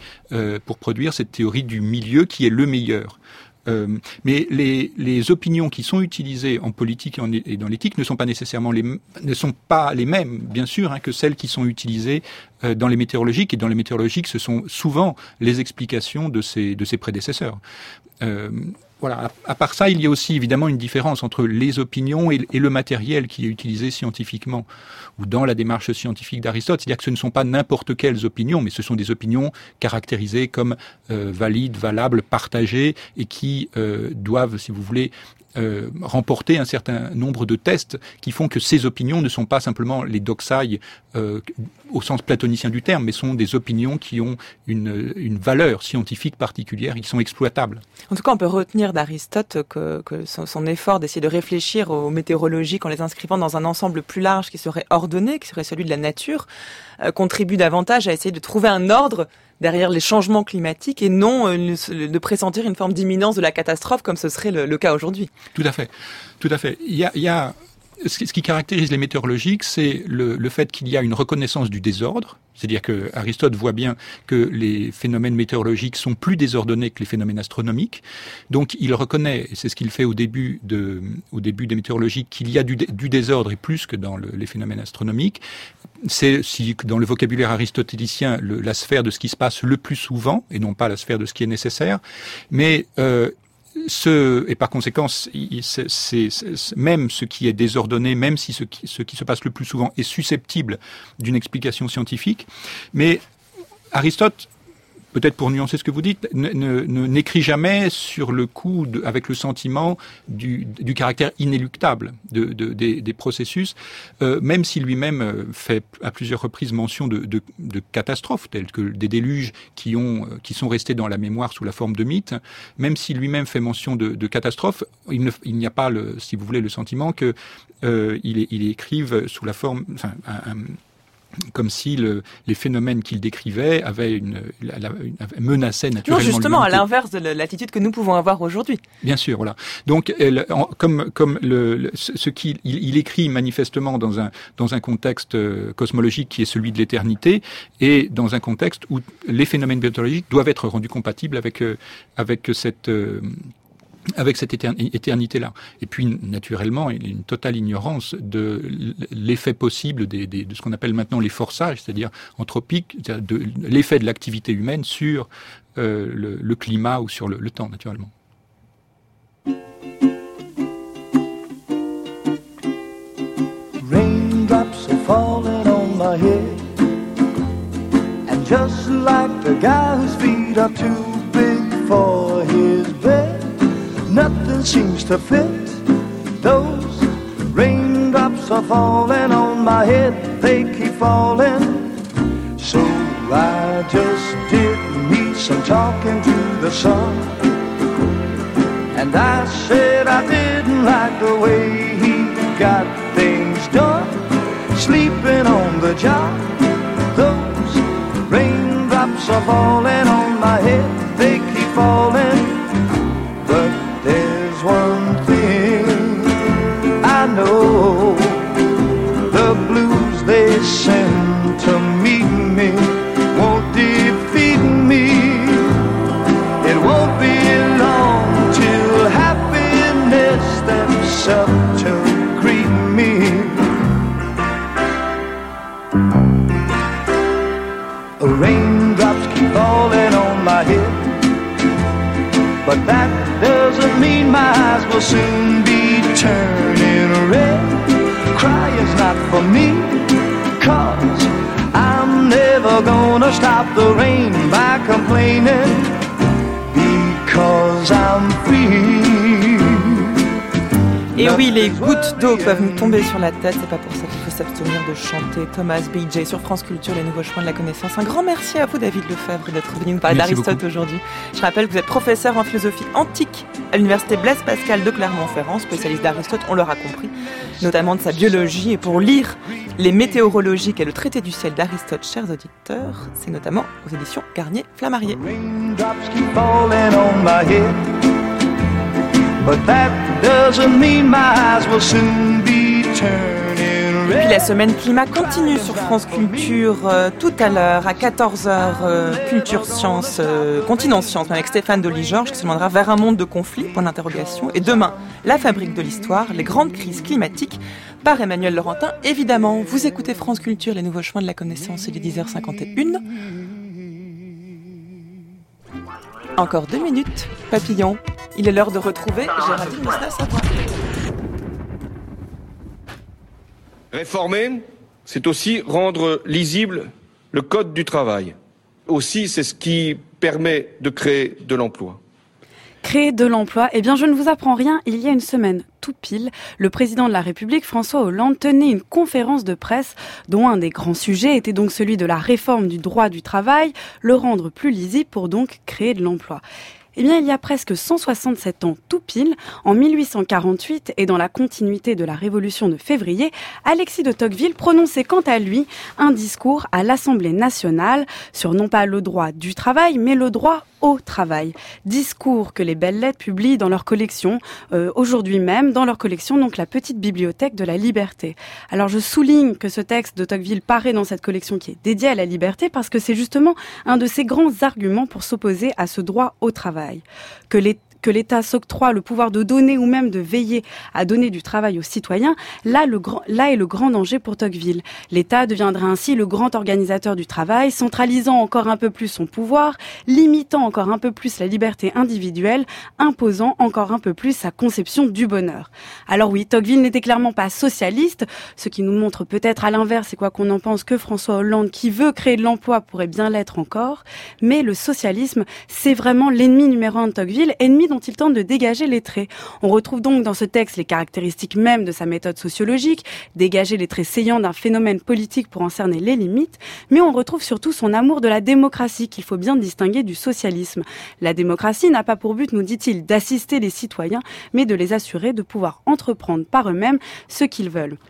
du milieu qui est le meilleur. Mais les opinions qui sont utilisées en politique et dans l'éthique ne sont pas les mêmes, bien sûr, que celles qui sont utilisées dans les météorologiques. Et dans les météorologiques, ce sont souvent les explications de ses prédécesseurs. Voilà. À part ça, il y a aussi évidemment une différence entre les opinions et le matériel qui est utilisé scientifiquement ou dans la démarche scientifique d'Aristote. C'est-à-dire que ce ne sont pas n'importe quelles opinions, mais ce sont des opinions caractérisées comme valides, valables, partagées et qui doivent, si vous voulez, remporter un certain nombre de tests qui font que ces opinions ne sont pas simplement les doxailles au sens platonicien du terme, mais sont des opinions qui ont une valeur scientifique particulière et qui sont exploitables.
En tout cas, on peut retenir d'Aristote que son effort d'essayer de réfléchir aux météorologiques en les inscrivant dans un ensemble plus large qui serait ordonné, qui serait celui de la nature, contribue davantage à essayer de trouver un ordre derrière les changements climatiques et non de pressentir une forme d'imminence de la catastrophe comme ce serait le cas aujourd'hui.
Tout à fait. Il y a ce qui caractérise les météorologiques, c'est le fait qu'il y a une reconnaissance du désordre. C'est-à-dire que Aristote voit bien que les phénomènes météorologiques sont plus désordonnés que les phénomènes astronomiques. Donc il reconnaît, et c'est ce qu'il fait au début des météorologiques, qu'il y a du désordre et plus que dans les phénomènes astronomiques. C'est dans le vocabulaire aristotélicien la sphère de ce qui se passe le plus souvent et non pas la sphère de ce qui est nécessaire. Mais et par conséquent, même ce qui est désordonné, même si ce qui se passe le plus souvent est susceptible d'une explication scientifique, mais Aristote, peut-être pour nuancer ce que vous dites, n'écrit jamais sur le coup avec le sentiment du caractère inéluctable des processus, même si lui-même fait à plusieurs reprises mention de catastrophes telles que des déluges qui sont restés dans la mémoire sous la forme de mythes. Même si lui-même fait mention de catastrophes, il n'y a pas si vous voulez, le sentiment que il écrive sous la forme, comme si les phénomènes qu'il décrivait menaçaient naturellement l'humanité.
Non, justement, à l'inverse de l'attitude que nous pouvons avoir aujourd'hui.
Bien sûr, voilà. Donc, ce qu'il écrit manifestement dans un contexte cosmologique qui est celui de l'éternité, et dans un contexte où les phénomènes météorologiques doivent être rendus compatibles avec avec cette éternité-là. Et puis, naturellement, il y a une totale ignorance de l'effet possible de ce qu'on appelle maintenant les forçages, c'est-à-dire anthropiques, de l'effet de l'activité humaine sur le climat ou sur le temps, naturellement.
Raindrops are falling on my head, and just like the guy whose feet are too big for his bed, nothing seems to fit. Those raindrops are falling on my head, they keep falling. So I just did me some talking to the sun, and I said I didn't like the way he got things done, sleeping on the job. Those raindrops are falling on my head, they keep falling. But there's one thing I know, the blues they send to meet me won't defeat me. It won't be long till happiness steps up to greet me. Raindrops keep falling on my head, but that doesn't mean my eyes will soon be turning red. Crying's not for me, 'cause I'm never gonna stop the rain by complaining, because I'm free.
Et oui, les gouttes d'eau peuvent nous tomber sur la tête, c'est pas pour ça qu'il faut s'abstenir de chanter. Thomas B.J. sur France Culture, les nouveaux chemins de la connaissance. Un grand merci à vous, David Lefebvre, d'être venu nous parler d'Aristote aujourd'hui. Je rappelle que vous êtes professeur en philosophie antique à l'université Blaise Pascal de Clermont-Ferrand, spécialiste d'Aristote, on l'aura compris, notamment de sa biologie. Et pour lire les météorologiques et le traité du ciel d'Aristote, chers auditeurs, c'est notamment aux éditions Garnier-Flammarié.
But that doesn't mean my eyes will soon be turning red.
Et puis la semaine climat continue sur France Culture tout à l'heure à 14h, Culture Science, Continent Science avec Stéphane Delis-Georges qui se demandera vers un monde de conflits, point d'interrogation. Et demain, la fabrique de l'histoire, les grandes crises climatiques par Emmanuel Laurentin. Évidemment, vous écoutez France Culture, les nouveaux chemins de la connaissance, il est 10h51. Encore 2 minutes, papillon. Il est l'heure de retrouver Géraldine Mosna-Savoie.
Réformer, c'est aussi rendre lisible le code du travail. Aussi, c'est ce qui permet de créer de l'emploi.
Créer de l'emploi, eh bien je ne vous apprends rien, il y a une semaine tout pile, le président de la République, François Hollande, tenait une conférence de presse dont un des grands sujets était donc celui de la réforme du droit du travail, le rendre plus lisible pour donc créer de l'emploi. Eh bien, il y a presque 167 ans, tout pile, en 1848, et dans la continuité de la Révolution de février, Alexis de Tocqueville prononçait quant à lui un discours à l'Assemblée nationale sur non pas le droit du travail, mais le droit au travail. Discours que les Belles Lettres publient dans leur collection, aujourd'hui même, dans leur collection, donc la Petite Bibliothèque de la Liberté. Alors, je souligne que ce texte de Tocqueville paraît dans cette collection qui est dédiée à la liberté parce que c'est justement un de ses grands arguments pour s'opposer à ce droit au travail. Que l'État s'octroie le pouvoir de donner ou même de veiller à donner du travail aux citoyens, là est le grand danger pour Tocqueville. L'État deviendra ainsi le grand organisateur du travail, centralisant encore un peu plus son pouvoir, limitant encore un peu plus la liberté individuelle, imposant encore un peu plus sa conception du bonheur. Alors oui, Tocqueville n'était clairement pas socialiste, ce qui nous montre peut-être à l'inverse, et quoi qu'on en pense, que François Hollande, qui veut créer de l'emploi, pourrait bien l'être encore, mais le socialisme, c'est vraiment l'ennemi numéro 1 de Tocqueville, ennemi dont il tente de dégager les traits. On retrouve donc dans ce texte les caractéristiques mêmes de sa méthode sociologique, dégager les traits saillants d'un phénomène politique pour en cerner les limites, mais on retrouve surtout son amour de la démocratie qu'il faut bien distinguer du socialisme. La démocratie n'a pas pour but, nous dit-il, d'assister les citoyens, mais de les assurer de pouvoir entreprendre par eux-mêmes ce qu'ils veulent.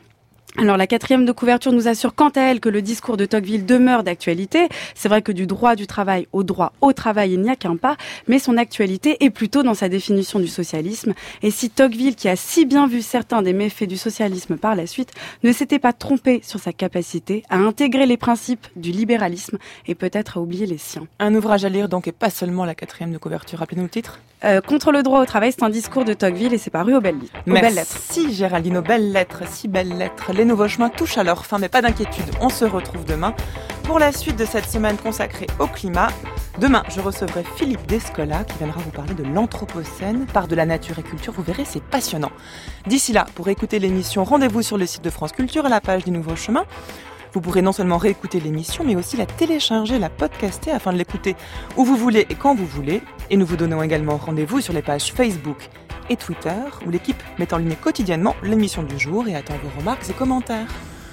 Alors la 4e de couverture nous assure quant à elle que le discours de Tocqueville demeure d'actualité. C'est vrai que du droit du travail au droit au travail, il n'y a qu'un pas, mais son actualité est plutôt dans sa définition du socialisme. Et si Tocqueville, qui a si bien vu certains des méfaits du socialisme par la suite, ne s'était pas trompé sur sa capacité à intégrer les principes du libéralisme et peut-être à oublier les siens.
Un ouvrage à lire donc et pas seulement la 4e de couverture. Rappelez-nous le titre.
Contre le droit au travail, c'est un discours de Tocqueville et c'est paru aux belles lettres.
Merci Géraldine, aux belles lettres, si belles lettres. Les nouveaux chemins touchent à leur fin, mais pas d'inquiétude, on se retrouve demain pour la suite de cette semaine consacrée au climat. Demain, je recevrai Philippe Descola qui viendra vous parler de l'Anthropocène, part de la nature et culture, vous verrez, c'est passionnant. D'ici là, pour écouter l'émission, rendez-vous sur le site de France Culture à la page des nouveaux chemins. Vous pourrez non seulement réécouter l'émission, mais aussi la télécharger, la podcaster afin de l'écouter où vous voulez et quand vous voulez. Et nous vous donnons également rendez-vous sur les pages Facebook et Twitter, où l'équipe met en ligne quotidiennement l'émission du jour et attend vos remarques et commentaires.